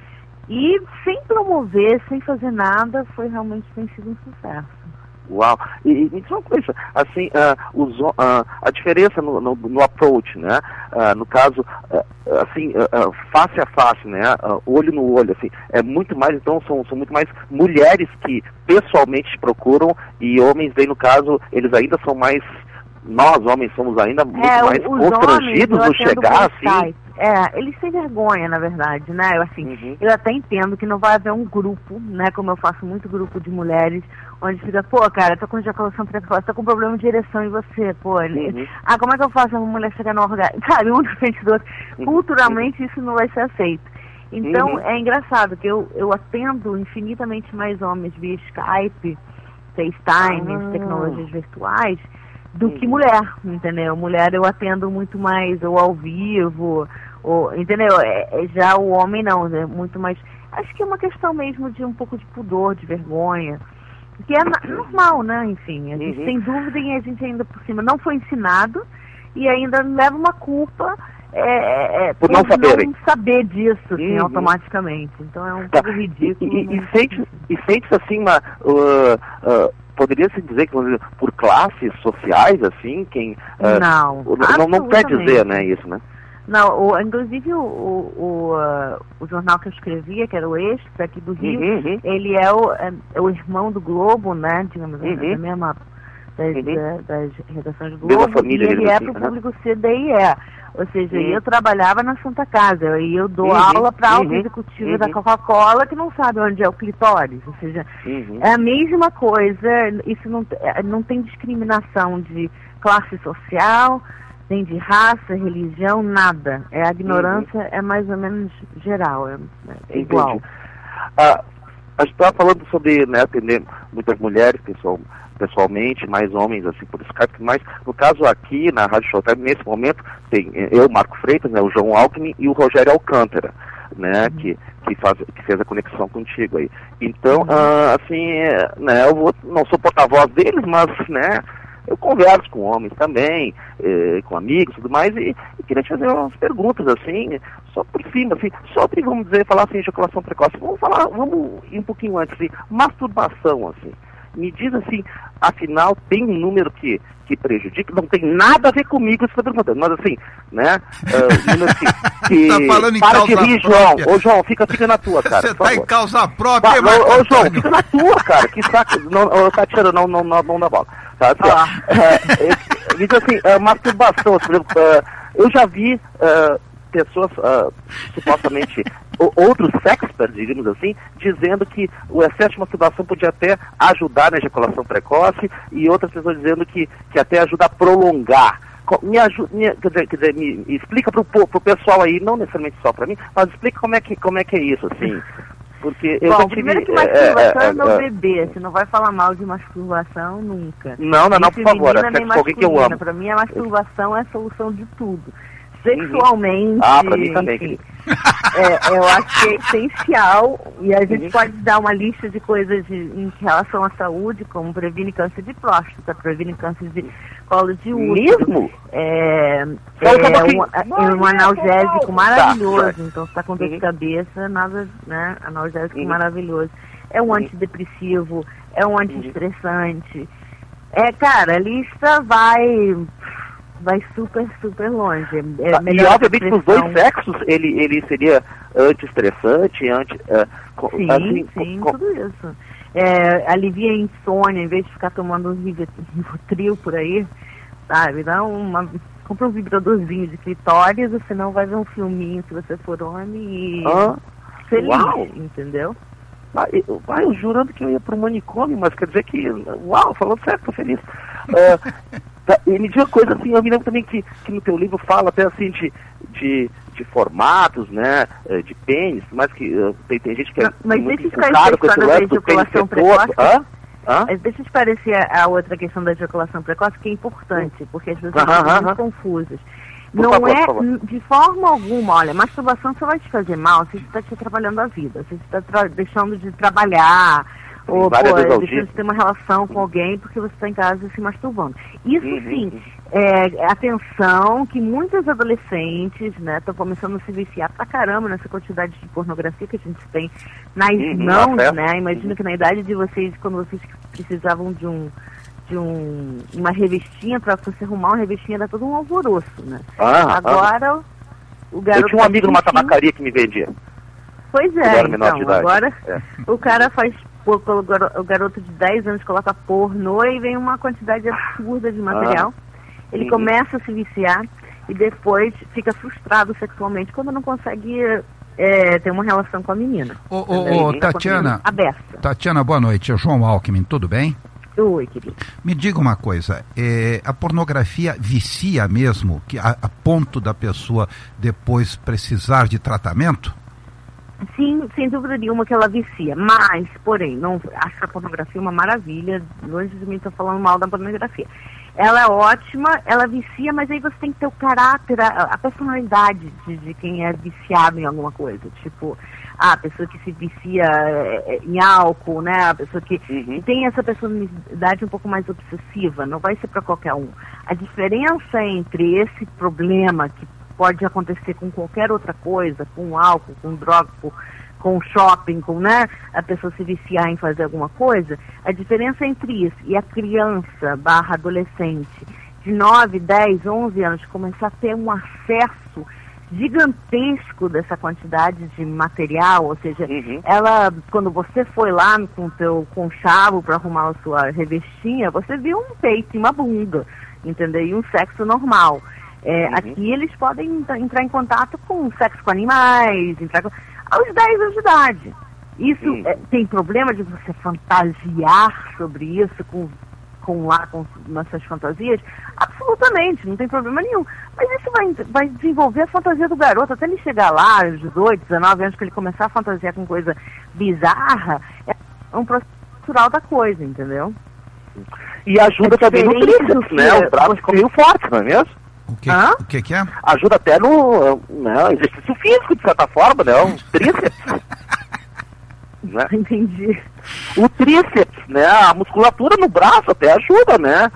e sem promover, sem fazer nada, foi realmente tem sido um sucesso. Uau! E, e me diz uma coisa, assim, ah, os, ho- ah, a diferença no, no, no approach, né? Ah, no caso, ah, assim, ah, ah, face a face, né? Ah, olho no olho, assim, é muito mais, então, são, são muito mais mulheres que pessoalmente te procuram e homens, daí no caso, eles ainda são mais, nós homens somos ainda muito É, mais os homens, constrangidos eu no atendo chegar, por assim. Skype. É, eles têm vergonha, na verdade, né? Eu, assim, Uhum. eu até entendo que não vai haver um grupo, né? Como eu faço muito grupo de mulheres, onde fica, pô, cara, tô com ejaculação precoce, tô com problema de ereção em você, pô. Uhum. Ah, como é que eu faço uma mulher chegar no orgasmo? Sabe, um na frente do outro. Uhum. Culturalmente isso não vai ser aceito. Então, Uhum. é engraçado que eu, eu atendo infinitamente mais homens via Skype, FaceTime, Ah. tecnologias virtuais, do Uhum. que mulher, entendeu? Mulher eu atendo muito mais ou ao vivo, ou, entendeu? É, é já o homem não, é muito mais... Acho que é uma questão mesmo de um pouco de pudor, de vergonha, que é na- normal, né? Enfim, a gente Uhum. tem dúvida e a gente ainda por cima não foi ensinado e ainda leva uma culpa é, é, Por não saberem. não saber disso, assim, Uhum. automaticamente. Então é um Tá. pouco ridículo. E, e, e mas- sente, e sente-se assim uma... Uh, uh, poderia-se dizer que vamos dizer, por classes sociais, assim, quem... uh, Não, não, não quer dizer, absolutamente. né, isso, né? Não, o, inclusive o, o, o, uh, o jornal que eu escrevia, que era o Extra, aqui do Rio, Uhum, uhum. ele é o, é, é o irmão do Globo, né, digamos, Uhum. da mesma, das, Uhum. da- das redações do Mesma Globo, família, e ele digamos é assim, para o né? público C D I E. Ou seja, Uhum. eu trabalhava na Santa Casa, e eu dou Uhum. aula para alta Uhum. executiva Uhum. da Coca-Cola que não sabe onde é o clitóris. Ou seja, Uhum. é a mesma coisa, isso não, é, não tem discriminação de classe social, nem de raça, religião, nada. É a ignorância é mais ou menos geral, é, é igual. Entendi. Ah, a gente estava falando sobre, né, atender muitas mulheres pessoal, pessoalmente, mais homens, assim, por Skype, mas no caso aqui na Rádio Showtime, nesse momento, tem eu, Marco Freitas, né, o João Alckmin e o Rogério Alcântara, né, Uhum. que, que, faz, que fez a conexão contigo aí. Então, Uhum. ah, assim, é, né, eu vou, não sou porta-voz deles, mas, né, eu converso com homens também, eh, com amigos e tudo mais, e, e queria te fazer umas perguntas, assim, só por cima, assim, sobre, vamos dizer, falar assim, ejaculação precoce. Vamos falar, vamos ir um pouquinho antes, assim, masturbação, assim. Me diz assim, afinal, tem um número que, que prejudica, não tem nada a ver comigo isso que eu estou perguntando, mas assim, né, uh, número que, que Tá falando em para causa de rir, própria. João. Ô, João, fica, fica na tua, cara. Você por tá em favor. causa própria, Tá, Marco ô, ô, João, Antônio. fica na tua, cara. Que saco. Não, ô, Tatiana, não, não, não, não dá bola. Tá, assim, Ah. ó, é, me diz assim, é, masturbação, por exemplo, é, eu já vi é, pessoas, é, supostamente, o, outros sexperts, digamos assim, dizendo que o excesso de masturbação podia até ajudar na ejaculação precoce e outras pessoas dizendo que, que até ajuda a prolongar. Co- Me ajuda, me, quer dizer, quer dizer, me, me explica pro, po- pro pessoal aí, não necessariamente só para mim, mas explica como é que, como é, que é isso, assim. Porque eu Bom, já tive, primeiro que é, masturbação é, é, meu é, bebê, você não vai falar mal de masturbação nunca. Não, não, não, por Nem favor, é feminina, nem sexo com alguém que eu masculina. amo. Pra mim a masturbação é a solução de tudo. Sexualmente, Ah, pra mim também, enfim, querido. é, eu acho que é essencial e a gente Uhum. pode dar uma lista de coisas de- em relação à saúde, como previne câncer de próstata, previne câncer de colo de útero. Mesmo? É, Só um é, pouquinho. um, é um analgésico maravilhoso, Tá, então se tá com dor de Uhum. cabeça, nada, né, analgésico Uhum. maravilhoso. É um Uhum. antidepressivo, é um antiestressante. É, cara, a lista vai vai super, super longe. É, Tá, e melhora a obviamente nos dois depressão. sexos ele, ele seria anti-estressante, anti... eh, co- Sim, assim, sim, co- tudo isso. É, alivia a insônia, em vez de ficar tomando um Rivotril por aí, sabe? Dá uma... Compra um vibradorzinho de clitóris, ou senão vai ver um filminho se você for homem e... Ah, feliz, uau. entendeu? Ah, eu, ah, eu jurando que eu ia pro manicômio, mas quer dizer que, uau, falando certo, tô feliz. Ah, tá, e me diz uma coisa assim, eu me lembro também que, que no teu livro fala até assim de, de, de formatos, né, eh, de pênis, mas que uh, tem, tem gente que é Não, mas muito deixa eu esclarecer encucada com a esse história da lance do pênis ejaculação ser torto. precoce. Hã? Hã? Mas deixa eu esclarecer a outra questão da ejaculação precoce, que é importante, porque as pessoas Aham, ficam aham. muito confusas. Por Não favor, é, por favor. n- de forma alguma, olha, masturbação só vai te fazer mal se você está te atrapalhando a vida, se você está tra- deixando de trabalhar, ou várias pô, vezes ao deixando dia. de ter uma relação com alguém porque você está em casa se masturbando. Isso Uhum, sim, uhum. é atenção que muitos adolescentes, né, estão começando a se viciar pra caramba nessa quantidade de pornografia que a gente tem nas Uhum, mãos, na festa. né? Imagino Uhum. que na idade de vocês, quando vocês precisavam de um de um, uma revistinha, para você arrumar uma revistinha, era todo um alvoroço, né? Ah, Agora, o garoto... eu tinha um amigo numa enfim, tabacaria que me vendia. Pois Ele é, era menor de então, idade. agora É. o cara faz... pô, o garo- o garoto de dez anos coloca pornô e vem uma quantidade absurda de material. Ele Uhum. começa a se viciar e depois fica frustrado sexualmente quando não consegue é, ter uma relação com a menina. Ô, ô, Entendeu? ô, Ele tá Tatiana. aberta. Tatiana, boa noite. É o João Alckmin, tudo bem? Oi, querido. Me diga uma coisa, é, a pornografia vicia mesmo, que a, a ponto da pessoa depois precisar de tratamento? Sim, sem dúvida nenhuma que ela vicia, mas, porém, não acho a pornografia uma maravilha, longe de mim estar falando mal da pornografia. Ela é ótima, ela vicia, mas aí você tem que ter o caráter, a, a personalidade de, de quem é viciado em alguma coisa. Tipo, a pessoa que se vicia é, em álcool, né? A pessoa que, uhum. que tem essa personalidade um pouco mais obsessiva, não vai ser para qualquer um. A diferença entre esse problema que pode acontecer com qualquer outra coisa, com álcool, com droga, com, com shopping, com, né, a pessoa se viciar em fazer alguma coisa, a diferença entre isso e a criança barra adolescente de nove, dez, onze anos começar a ter um acesso gigantesco dessa quantidade de material, ou seja, uhum. ela, quando você foi lá com o teu conchavo para arrumar a sua revestinha, você viu um peito e uma bunda, entendeu? E um sexo normal. É, uhum. Aqui eles podem entrar em contato com sexo com animais, entrar com... aos dez anos de idade. Isso uhum. é, tem problema de você fantasiar sobre isso com, com lá, com nossas fantasias? Absolutamente, não tem problema nenhum. Mas isso vai, vai desenvolver a fantasia do garoto, até ele chegar lá, aos dezoito, dezenove anos, que ele começar a fantasiar com coisa bizarra, é um processo natural da coisa, entendeu? E ajuda é também no tríceps, né? Os braços ficam meio fortes, não é mesmo? O que, o que que é? Ajuda até no, né, exercício físico, de certa forma, né? O tríceps. Né? Entendi. O tríceps, né? A musculatura no braço até ajuda, né?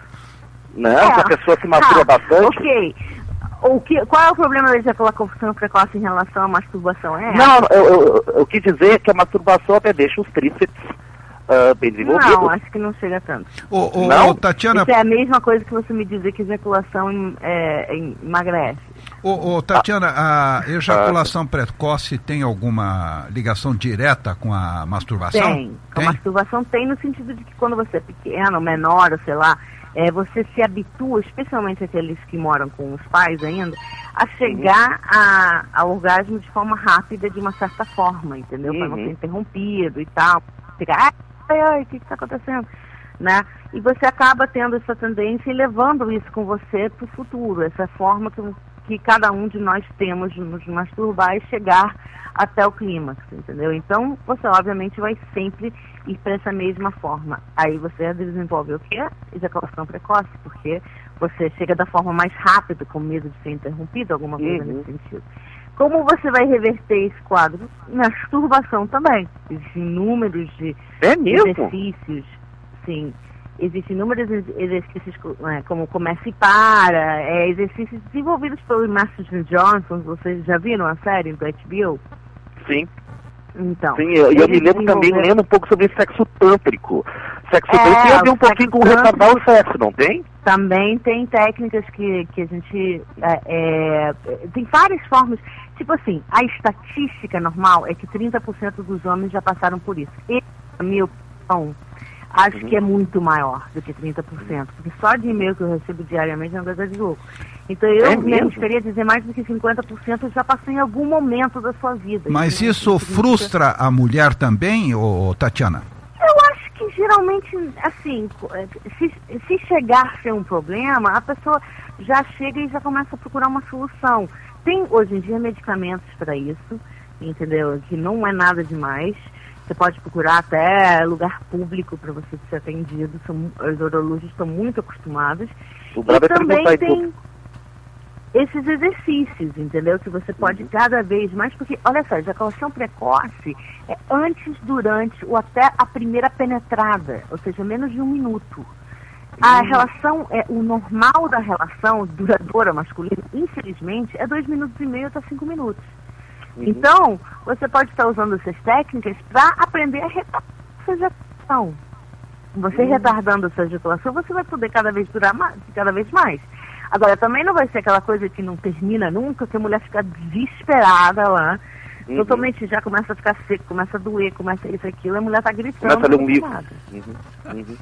né? É. Se a pessoa se masturba ah, bastante. Ok. O que, qual é o problema da ejaculação precoce em relação à masturbação? É? Não, eu, eu, eu quis dizer que a masturbação até deixa os tríceps Uh, bem desenvolvido. Não, acho que não chega tanto. Ô, ô, não? Ô, Tatiana... Isso é a mesma coisa que você me dizer que ejaculação é, emagrece. Ô, ô, Tatiana, a ejaculação ah. precoce tem alguma ligação direta com a masturbação? Tem. tem. A masturbação tem no sentido de que quando você é pequeno, menor, ou sei lá, é, você se habitua, especialmente aqueles que moram com os pais ainda, a chegar uhum. a, ao orgasmo de forma rápida, de uma certa forma, entendeu? Uhum. Para não ser interrompido e tal. Ficar... ai, ai, o que está acontecendo? Né? E você acaba tendo essa tendência e levando isso com você para o futuro, essa forma que, que cada um de nós temos de nos masturbar e chegar até o clímax, entendeu? Então, você obviamente vai sempre ir para essa mesma forma. Aí você desenvolve o quê? Ejaculação precoce, porque você chega da forma mais rápida, com medo de ser interrompido, alguma coisa uhum. nesse sentido. Como você vai reverter esse quadro? Masturbação também. Existem inúmeros de é exercícios, sim. Existem inúmeros exercícios é, como Começa e Para, é, exercícios desenvolvidos pelo Master Johnson. Vocês já viram a série do H B O? Sim. Então, Sim, eu, eu me lembro também, lendo um pouco sobre sexo tântrico. Sexo é, tântrico tem a ver um pouquinho com retardar o sexo, não tem? Também tem técnicas que, que a gente... É, é, tem várias formas. Tipo assim, a estatística normal é que trinta por cento dos homens já passaram por isso. E, na minha opinião, acho uhum. que é muito maior do que trinta por cento. Porque só de e-mail que eu recebo diariamente é uma coisa de louco. Então eu é mesmo queria dizer mais do que cinquenta por cento já passou em algum momento da sua vida. Mas isso frustra a mulher também, ô, Tatiana? Eu acho que geralmente, assim, se, se chegar a ser um problema, a pessoa já chega e já começa a procurar uma solução. Tem hoje em dia medicamentos para isso, entendeu? Que não é nada demais. Você pode procurar até lugar público para você ser atendido. São, os urologistas estão muito acostumados. O e também tem esses exercícios, entendeu? Que você pode uhum. cada vez mais, porque, olha só, a ejaculação precoce é antes, durante ou até a primeira penetrada, ou seja, menos de um minuto. A uhum. relação, é, o normal da relação duradoura masculina, infelizmente, é dois minutos e meio até cinco minutos. Uhum. Então, você pode estar usando essas técnicas para aprender a retardar essa ejaculação. Você uhum. retardando essa ejaculação, você vai poder cada vez durar mais, cada vez mais. Agora, também não vai ser aquela coisa que não termina nunca, que a mulher fica desesperada lá, uhum. totalmente já começa a ficar seco, começa a doer, começa isso, aquilo, a mulher tá gritando. Começa a ler um livro. Uhum. Uhum.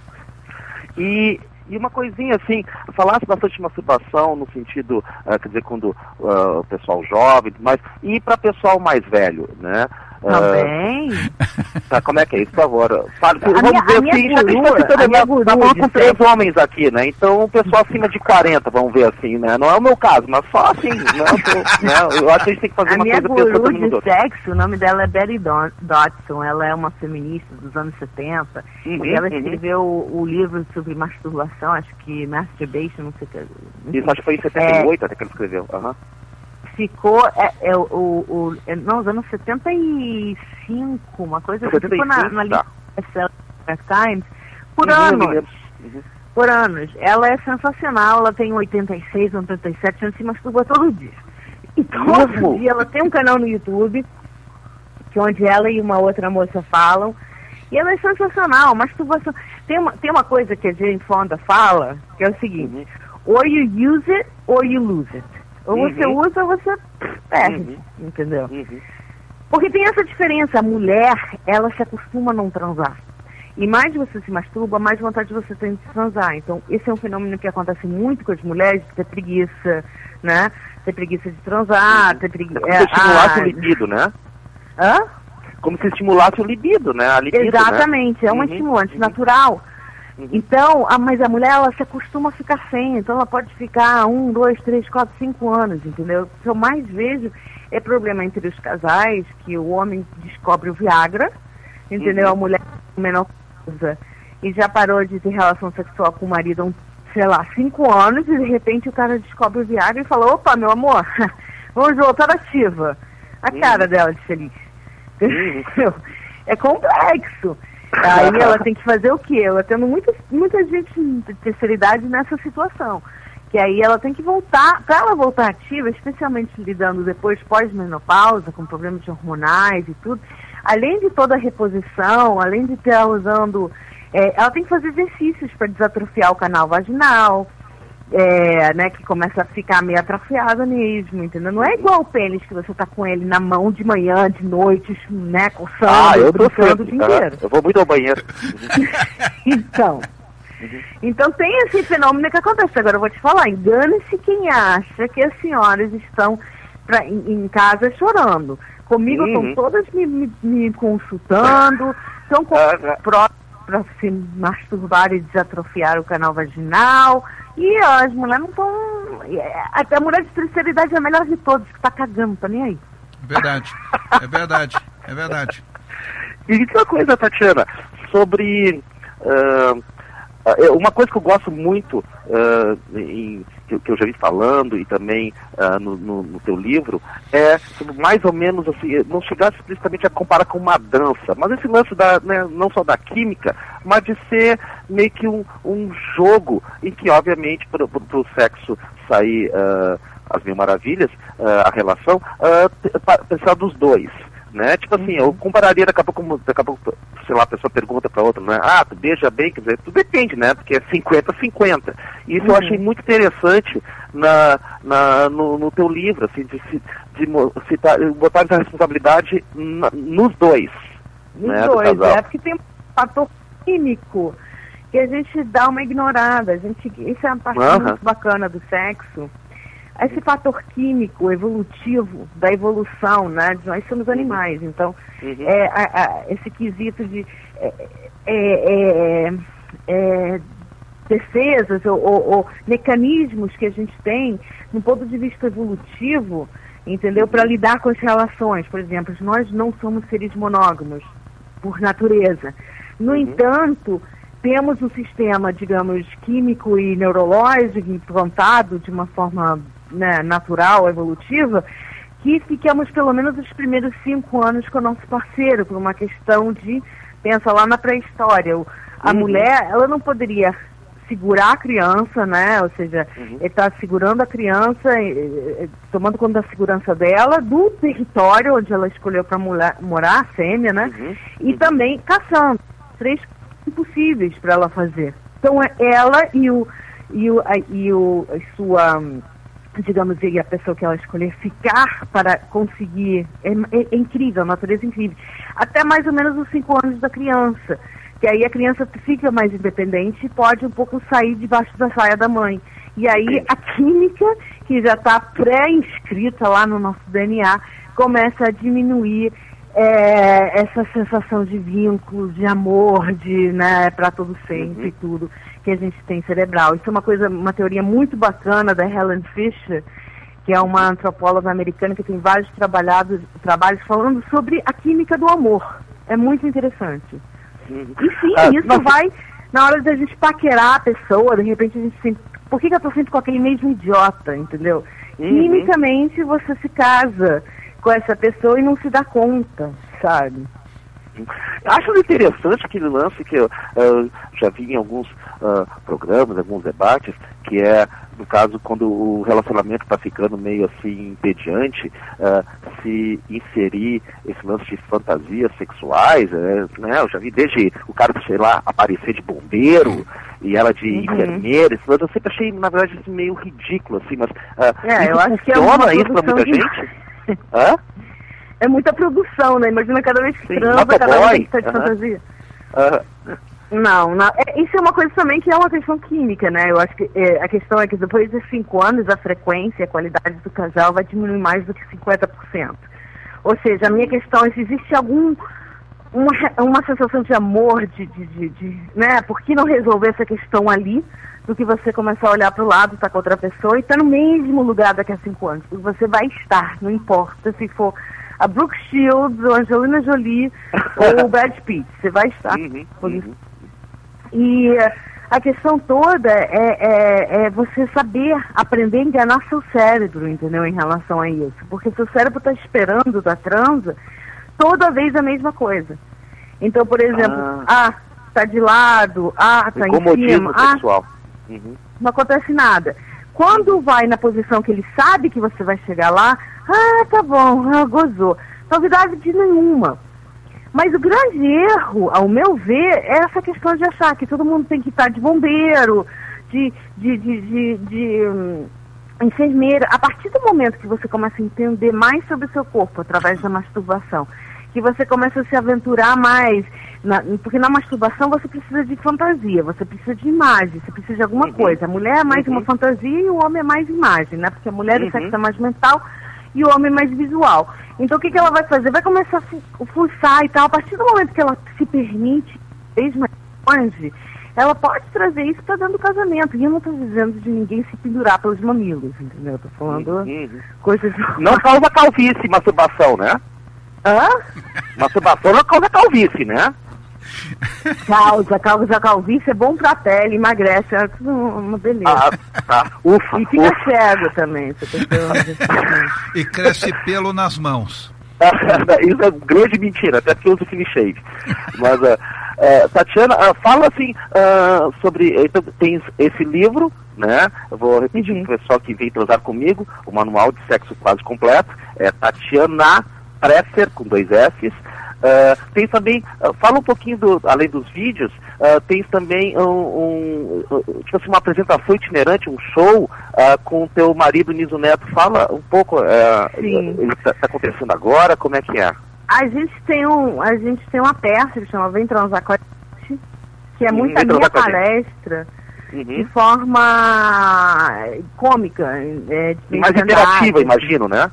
E, e uma coisinha assim, falasse bastante de masturbação no sentido, uh, quer dizer, quando uh, o pessoal jovem, mas e para pessoal mais velho, né? Tá bem. Tá, como é que é isso, por favor? Fala, A vamos minha- ver a minha assim, já que guru- a gente tá a minha tá guru falando de com três sexo. homens aqui, né? Então o pessoal acima de quarenta, vamos ver assim, né? Não é o meu caso, mas só assim, né? Eu, tô, né? Eu acho que a gente tem que fazer A uma minha coisa pensando guru também nos de outros. sexo, o nome dela é Betty Don- Dodson, ela é uma feminista dos anos setenta, Uhum, e ela uhum. escreveu o, o livro sobre masturbação, acho que Masturbation, não sei o que. enfim. Isso, acho que foi em setenta e oito até que ele escreveu. Aham. Ficou, é, é, o, o, é, não, os anos setenta e cinco, uma coisa assim, ficou na, na tá. lista New York Times, por Uhum, eu me anos. lembro. Uhum. Por anos. Ela é sensacional, ela tem oitenta e seis, oitenta e sete anos, se masturba todo dia. E todo Mesmo? dia ela tem um canal no YouTube, que onde ela e uma outra moça falam, e ela é sensacional, masturbação. Tem uma, tem uma coisa que a Jane Fonda fala, que é o seguinte, Uhum. or you use it, or you lose it. Ou você Uhum. usa, ou você perde, Uhum. entendeu? Uhum. Porque tem essa diferença, a mulher, ela se acostuma a não transar. E mais você se masturba, mais vontade você tem de transar. Então, esse é um fenômeno que acontece muito com as mulheres, de ter preguiça, né? Ter preguiça de transar, ter preguiça... Como se estimulasse o libido, né? Hã? Como se estimulasse o libido, né? A libido, Exatamente, né? é um Uhum, estimulante uhum. natural. Uhum. Então, a, mas a mulher, ela se acostuma a ficar sem. Então, ela pode ficar um, dois, três, quatro, cinco anos, entendeu? O que eu mais vejo é problema entre os casais, que o homem descobre o Viagra, entendeu? Uhum. A mulher menopausa e já parou de ter relação sexual com o marido há, um, sei lá, cinco anos, e de repente o cara descobre o Viagra e fala, opa, meu amor, vamos voltar ativa. A cara Uhum. dela de feliz. Uhum. Entendeu? É complexo. Aí ela tem que fazer o quê? Ela tendo muita, muita gente de terceira idade nessa situação. Que aí ela tem que voltar, para ela voltar ativa, especialmente lidando depois pós-menopausa, com problemas hormonais e tudo, além de toda a reposição, além de ter ela usando, é, ela tem que fazer exercícios para desatrofiar o canal vaginal, é, né, que começa a ficar meio atrofiada mesmo, entendeu? Não é igual o pênis que você tá com ele na mão de manhã, de noite, né, coçando, Ah, eu tô brincando o sempre. dia inteiro. Eu vou muito ao banheiro. Então, então tem esse fenômeno que acontece. Agora eu vou te falar, engane-se quem acha que as senhoras estão pra, em, em casa chorando. Comigo estão Uhum. todas me, me, me consultando, estão com Ah, ah. próprios para se masturbar e desatrofiar o canal vaginal. E ó, as mulheres não estão... Até a mulher de terceira idade é a melhor de todas, que tá cagando, tá nem aí. Verdade, é verdade, é verdade. E diz uma coisa, Tatiana, sobre... ah, ah, uma coisa que eu gosto muito, ah, em, que, que eu já vi falando e também ah, no, no, no teu livro, é sobre mais ou menos, assim, não chegar explicitamente a comparar com uma dança, mas esse lance da, né, não só da química, mas de ser meio que um, um jogo em que, obviamente, para o sexo sair ah, as mil maravilhas, ah, a relação, ah, pensar dos dois. Né? Tipo assim, eu compararia daqui a pouco, daqui a pouco, sei lá, a pessoa pergunta para outra, né? Ah, tu beija bem, quer dizer, tudo depende, né? Porque é cinquenta a cinquenta. Isso Uhum. eu achei muito interessante na, na, no, no teu livro, assim, de, de, de citar, botar essa responsabilidade na, nos dois. Os né, do dois, casal. é porque tem um fator químico que a gente dá uma ignorada. A gente, isso é uma parte Aham. muito bacana do sexo. Esse fator químico, evolutivo, da evolução, né? Nós somos animais, então Uhum. é, a, a, esse quesito de é, é, é, é, defesas ou, ou, ou mecanismos que a gente tem, no ponto de vista evolutivo, entendeu? Para lidar com as relações. Por exemplo, nós não somos seres monógamos, por natureza. No Uhum. entanto, temos um sistema, digamos, químico e neurológico implantado de uma forma, né, natural, evolutiva, que ficamos pelo menos os primeiros cinco anos com o nosso parceiro, por uma questão de, pensa lá na pré-história, o- a Uhum. mulher, ela não poderia segurar a criança, né, ou seja, Uhum. ele está segurando a criança, eh, eh, tomando conta da segurança dela, do território onde ela escolheu para morar, a fêmea, né, Uhum. e Uhum. também caçando. Três impossíveis para ela fazer. Então é ela e o e o a, e o a sua, digamos, e a pessoa que ela escolher ficar para conseguir é, é, é incrível, a natureza é incrível. Até mais ou menos os cinco anos da criança, que aí a criança fica mais independente e pode um pouco sair debaixo da saia da mãe. E aí a química, que já está pré-inscrita lá no nosso D N A, começa a diminuir é, essa sensação de vínculo, de amor, de, né, para todo sempre Uhum. e tudo que a gente tem cerebral. Isso é uma coisa, uma teoria muito bacana da Helen Fisher, que é uma antropóloga americana que tem vários trabalhados, trabalhos falando sobre a química do amor. É muito interessante. Uhum. E sim, Ah, isso mas- vai, na hora da gente paquerar a pessoa, de repente a gente se... Por que, que eu tô sempre com aquele mesmo idiota, entendeu? Uhum. Quimicamente você se casa com essa pessoa e não se dá conta, sabe? Acho interessante aquele lance que eu uh, já vi em alguns uh, programas, alguns debates, que é, no caso, quando o relacionamento está ficando meio assim entediante, uh, se inserir esse lance de fantasias sexuais, uh, né? Eu já vi desde o cara, sei lá, aparecer de bombeiro e ela de Uhum. enfermeira, isso, eu sempre achei, na verdade, assim, meio ridículo, assim, mas uh, É, isso eu acho que é uma funciona isso pra produção muita de- gente? Hã? É muita produção, né? Imagina cada vez que Sim, transa, cada motoboy. vez tem que estar de Aham. fantasia. Uh, Não, não é, isso é uma coisa também que é uma questão química, né? Eu acho que é, a questão é que depois de cinco anos a frequência, a qualidade do casal vai diminuir mais do que cinquenta por cento. Ou seja, a minha questão é se existe algum uma, uma sensação de amor, de, de, de, de, né? Por que não resolver essa questão ali do que você começar a olhar para o lado, estar com outra pessoa e estar no mesmo lugar daqui a cinco anos? Porque você vai estar, não importa se for a Brooke Shields, ou a Angelina Jolie, ou o Brad Pitt, você vai estar. Uhum, por isso. uhum. E eh, a questão toda é, é, é você saber aprender a enganar seu cérebro, entendeu, em relação a isso. Porque seu cérebro está esperando da transa toda vez a mesma coisa. Então, por exemplo, Ah. ah, tá de lado, ah, tá em Comodismo cima, ah, sexual. Uhum. não acontece nada. Quando vai na posição que ele sabe que você vai chegar lá, ah, tá bom, ah, gozou. Novidade de nenhuma. Mas o grande erro, ao meu ver, é essa questão de achar que todo mundo tem que estar de bombeiro, de, de, de, de, de hum, enfermeira. A partir do momento que você começa a entender mais sobre o seu corpo através da masturbação, que você começa a se aventurar mais, na, porque na masturbação você precisa de fantasia, você precisa de imagem, você precisa de alguma Uhum. coisa. A mulher é mais Uhum. uma fantasia e o homem é mais imagem, né? Porque a mulher Uhum. o sexo é mais mental e o homem mais visual. Então o que, que ela vai fazer? Vai começar a fu- fuçar e tal. A partir do momento que ela se permite, desde mais longe, ela pode trazer isso para dentro do casamento. E eu não estou dizendo de ninguém se pendurar pelos mamilos, entendeu? Estou falando Uhum. coisas... Não causa calvície, masturbação, né? Hã? Masturbação não causa calvície, né? Causa, causa calvície é bom pra pele, emagrece, é tudo uma beleza. Ah, tá. Ufa, E fica ufa. cego também, você tem que ter uma... E cresce pelo nas mãos. Isso é grande mentira, até porque eu uso Finish Shave. Mas, uh, uh, Tatiana, uh, fala assim uh, sobre. Então, tem esse livro, né? Eu vou repetir Uhum. para o pessoal que vem transar comigo: o Manual de Sexo Quase Completo. É Tatiana Presser, com dois F's. Uh, tem também, uh, fala um pouquinho, do, além dos vídeos, uh, tem também um, um, uh, tipo assim, uma apresentação itinerante, um show uh, com o teu marido Niso Neto. Fala um pouco, uh, Sim. ele está tá acontecendo agora, como é que é? A gente tem um, a gente tem uma peça que chama Vem Transar com a gente, que é Hum, muito Vem a minha Transar com a Gente. palestra, de Uhum. forma cômica. É, E mais interativa, imagino, né?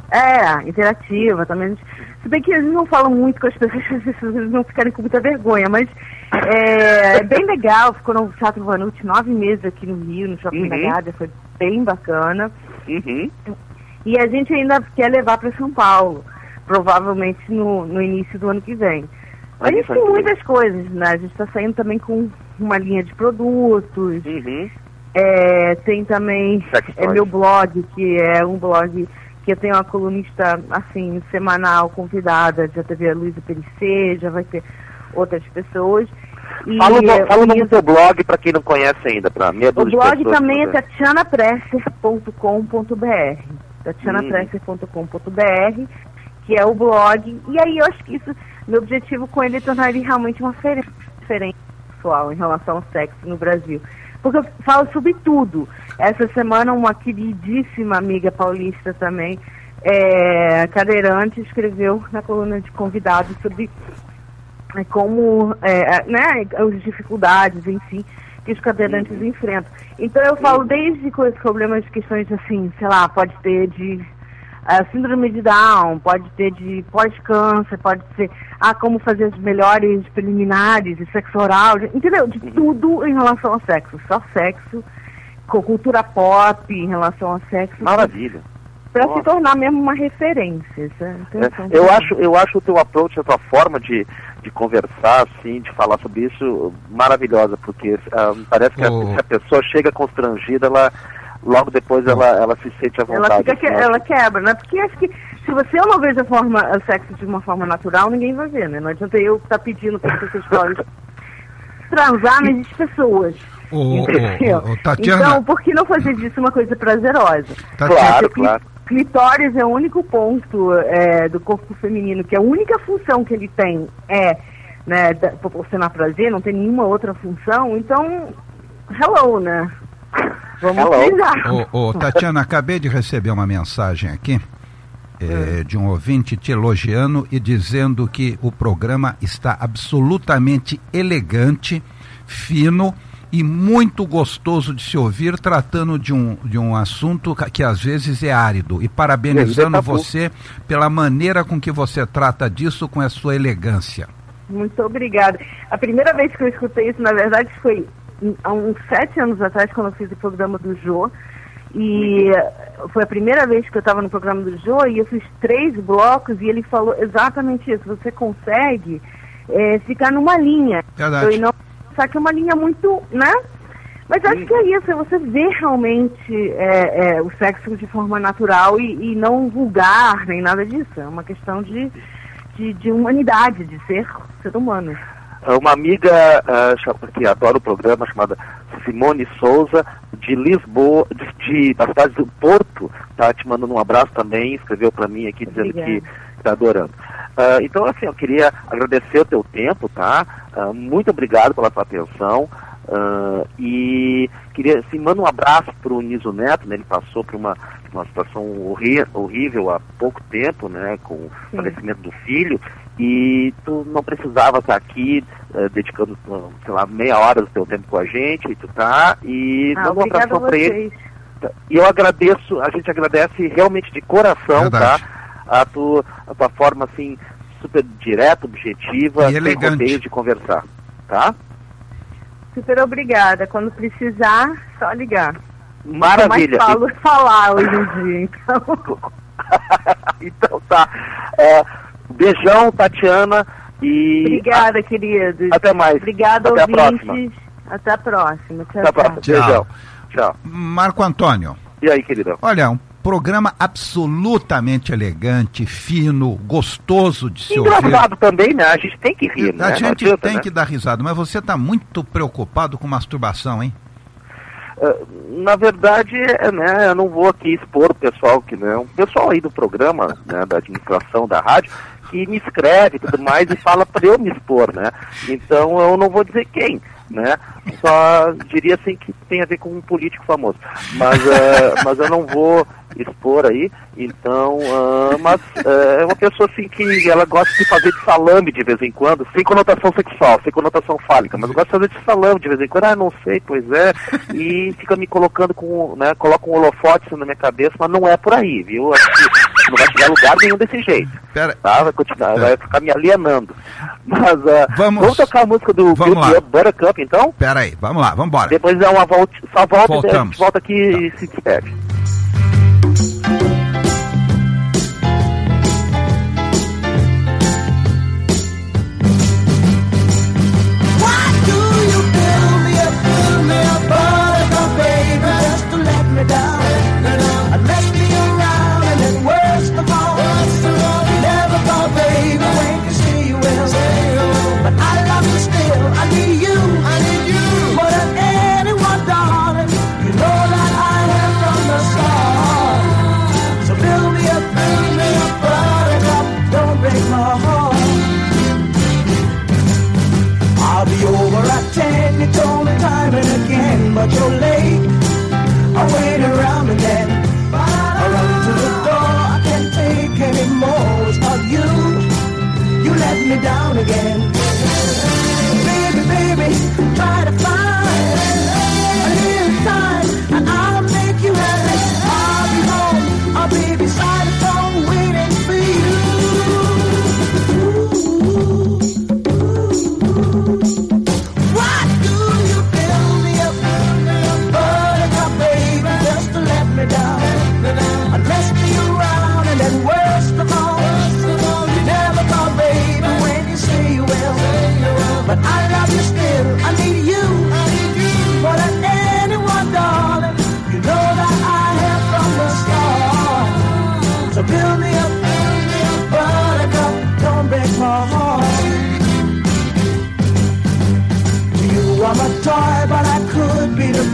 É, interativa também. Se bem que eles não falam muito com as pessoas, eles não ficarem com muita vergonha, mas é, é bem legal. Ficou no Teatro Vanucci nove meses aqui no Rio, no Shopping Uhum. da Gávea, foi bem bacana. Uhum. E a gente ainda quer levar para São Paulo, provavelmente no, no início do ano que vem. A gente tem muitas coisas, né? A gente está saindo também com uma linha de produtos. Uhum. É, tem também Sex é, toys. meu blog, que é um blog que eu tenho uma colunista, assim, semanal convidada. Já teve a Luísa Perissé, já vai ter outras pessoas. E, Fala, o- é, fala o nome o do teu blog para quem não conhece ainda, para meia o dúzia de blog pessoas também é que não tatiana presser ponto com ponto b r. tatiana presser ponto com ponto b r, que é o blog. E aí eu acho que isso, meu objetivo com ele é tornar ele realmente uma referência diferente pessoal em relação ao sexo no Brasil. Porque eu falo sobre tudo. Essa semana uma queridíssima amiga paulista também, é, cadeirante, escreveu na coluna de convidados sobre é, como, é, né, as dificuldades, enfim, que os cadeirantes Uhum. enfrentam. Então eu falo desde com os problemas, questões assim, sei lá, pode ter de a síndrome de Down, pode ter de pós-câncer, pode ser ah, como fazer os melhores preliminares, de sexo oral, de, entendeu? De tudo em relação ao sexo, só sexo, com cultura pop em relação ao sexo. Maravilha. Para se tornar mesmo uma referência. É, eu, acho, eu acho o teu approach, a tua forma de, de conversar, assim, de falar sobre isso, maravilhosa, porque uh, parece que oh. a, se a pessoa chega constrangida, ela... logo depois ela, ela se sente à vontade. Ela, fica que, ela quebra, né? Porque acho que se você não veja a forma, o sexo de uma forma natural, ninguém vai ver, né? Não adianta eu estar tá pedindo para as pessoas falarem transar, mas as pessoas. Oh, oh, oh, Tatiana. Então, por que não fazer disso uma coisa prazerosa? Claro, claro. Clitóris é o único ponto é, do corpo feminino, que a única função que ele tem é, né, da, proporcionar prazer, não tem nenhuma outra função, então, hello, né? Vamos utilizar. Ô, ô, Tatiana, acabei de receber uma mensagem aqui é, de um ouvinte te elogiando e dizendo que o programa está absolutamente elegante, fino e muito gostoso de se ouvir, tratando de um, de um assunto que às vezes é árido. E parabenizando tá você pela maneira com que você trata disso, com a sua elegância. Muito obrigada. A primeira vez que eu escutei isso, na verdade, foi há uns sete anos atrás, quando eu fiz o programa do Jô, e foi a primeira vez que eu estava no programa do Jô, e eu fiz três blocos, e ele falou exatamente isso: você consegue é, ficar numa linha. Verdade. E não pensar que é uma linha muito, né? Mas acho que é isso, é você ver realmente é, é, o sexo de forma natural e, e não vulgar, nem nada disso. É uma questão de, de, de humanidade, de ser ser humano. Uma amiga uh, que adora o programa, chamada Simone Souza, de Lisboa, de, de, da cidade do Porto, tá te mandando um abraço também, escreveu para mim aqui dizendo Obrigada. que está adorando. Uh, então, assim, eu queria agradecer o teu tempo, tá? Uh, muito obrigado pela tua atenção. Uh, e queria, assim, manda um abraço para o Niso Neto, né? Ele passou por uma, uma situação horri horrível há pouco tempo, né? Com o Sim. falecimento do filho. E tu não precisava estar aqui uh, dedicando, uh, sei lá, meia hora do teu tempo com a gente, e tu tá, e ah, manda um abraço para ele. E eu agradeço, a gente agradece realmente de coração, Verdade. tá? A tua, a tua forma, assim, super direta, objetiva, sem rodeio de conversar, tá? Super obrigada. Quando precisar, só ligar. Maravilha. Eu mais falo falar hoje em dia, então. Então tá. É, beijão, Tatiana. E obrigada, a... queridos. Até mais. Obrigada, Até ouvintes. A próxima. Até a próxima. Tchau, Até a próxima. Tchau. Beijão. Tchau. Marco Antônio. E aí, queridão? Olha, um programa absolutamente elegante, fino, gostoso de se ouvir. Engraçado também, né? A gente tem que rir, né? A gente adianta, tem né? que dar risada, mas você está muito preocupado com masturbação, hein? Uh, na verdade, é, né, eu não vou aqui expor o pessoal que, né, o pessoal aí do programa, né, da administração da rádio, que me escreve e tudo mais e fala para eu me expor, né? Então eu não vou dizer quem, né? Só diria assim que tem a ver com um político famoso. Mas, uh, mas eu não vou expor aí, então, uh, mas uh, é uma pessoa assim que ela gosta de fazer de salame de vez em quando, sem conotação sexual, sem conotação fálica, mas gosta de fazer de salame de vez em quando, ah, não sei, pois é, e fica me colocando com, né, coloca um holofote na minha cabeça, mas não é por aí, viu? Acho que não vai chegar a lugar nenhum desse jeito. Pera. Tá? Vai continuar, Pera. vai ficar me alienando. Mas uh, vamos... vamos tocar a música do Build Buttercup, então? Pera aí, vamos lá, vamos embora. Depois é uma volta, só volta e a gente volta aqui tá. e se despede. More than anyone, darling, you know that I am from the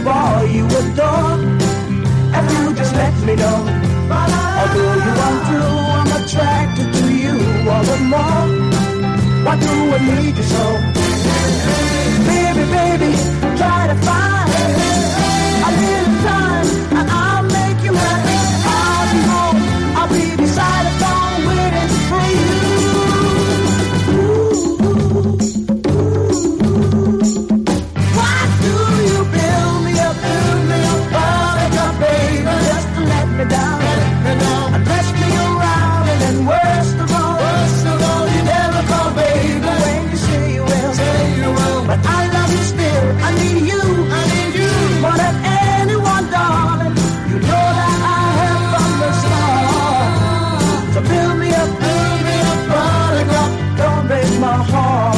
boy you adore. If you just let me know, although you are true, I'm attracted to you all the more. Why do I need you so? Baby, baby, try to find a little time, and I'll make you happy. I'll be home, I'll be beside the phone waiting for you. Ooh, ooh. Why do you build me up, build me up, like a baby, just to let me down, and mess me around, and then worst of all, worst of all, you never call baby when you say you will, say you will. But I love you still, I need you, I need you more than anyone, darling. You know that I have from the start. So build me up, build me up, darling, up, don't break my heart.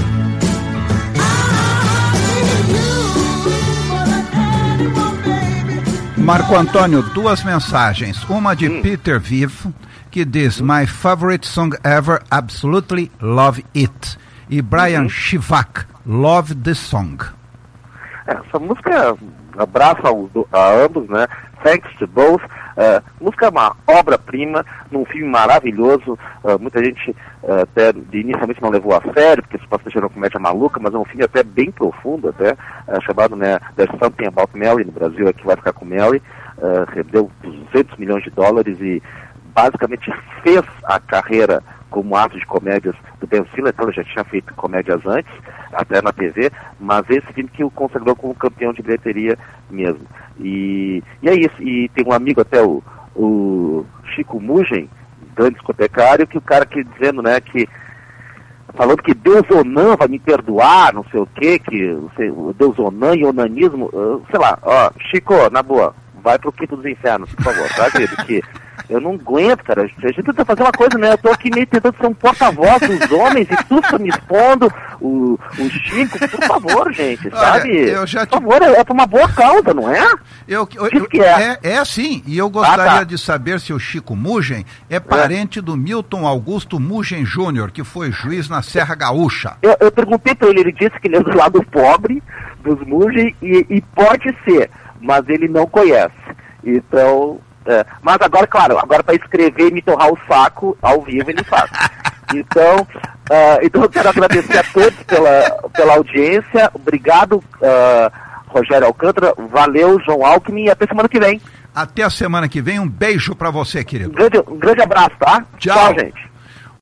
Marco Antônio, duas mensagens. Uma de hum. Peter Vivo, que diz: My favorite song ever, absolutely love it. E Brian uhum. Shivak, love the song. Essa música abraça a ambos, né? Thanks to both. Uh, música é uma obra-prima, num filme maravilhoso. Uh, muita gente uh, até inicialmente não levou a sério, porque se passa ser uma comédia maluca, mas é um filme até bem profundo, até uh, chamado, né, There's Something About Mary, no Brasil é que vai ficar com Mary. Uh, rendeu duzentos milhões de dólares e basicamente fez a carreira como astro de comédias do Ben Stiller. Então ele já tinha feito comédias antes, até na T V, mas esse filme que o consagrou como campeão de bilheteria mesmo. E, e é isso, e tem um amigo até, o, o Chico Mugen, grande discotecário, que o cara que dizendo, né, que falando que Deus Onan vai me perdoar, não sei o quê, que o Deus Onan e onanismo, uh, sei lá, ó, Chico, na boa, vai pro quinto dos infernos, por favor, tá, querido? Que eu não aguento, cara. A gente tenta fazer uma coisa, né? Eu tô aqui meio tentando ser um porta-voz dos homens e tu tá me expondo, o, o Chico, por favor, gente, sabe? Olha, eu já te... Por favor, é, é pra uma boa causa, não é? Eu, eu, eu, que é. é? É sim, e eu gostaria ah, tá. de saber se o Chico Mugen é parente é. do Milton Augusto Mugen Júnior, que foi juiz na Serra Gaúcha. Eu, eu perguntei pra ele, ele disse que ele é do lado pobre dos Mugen e, e pode ser, mas ele não conhece. Então... É, mas agora, claro, agora para escrever e me torrar o saco ao vivo ele faz. Então, uh, então eu quero agradecer a todos pela, pela audiência. Obrigado, uh, Rogério Alcântara. Valeu, João Alckmin, e até semana que vem. Até a semana que vem. Um beijo para você, querido. Um grande, um grande abraço, tá? Tchau, Tchau, gente.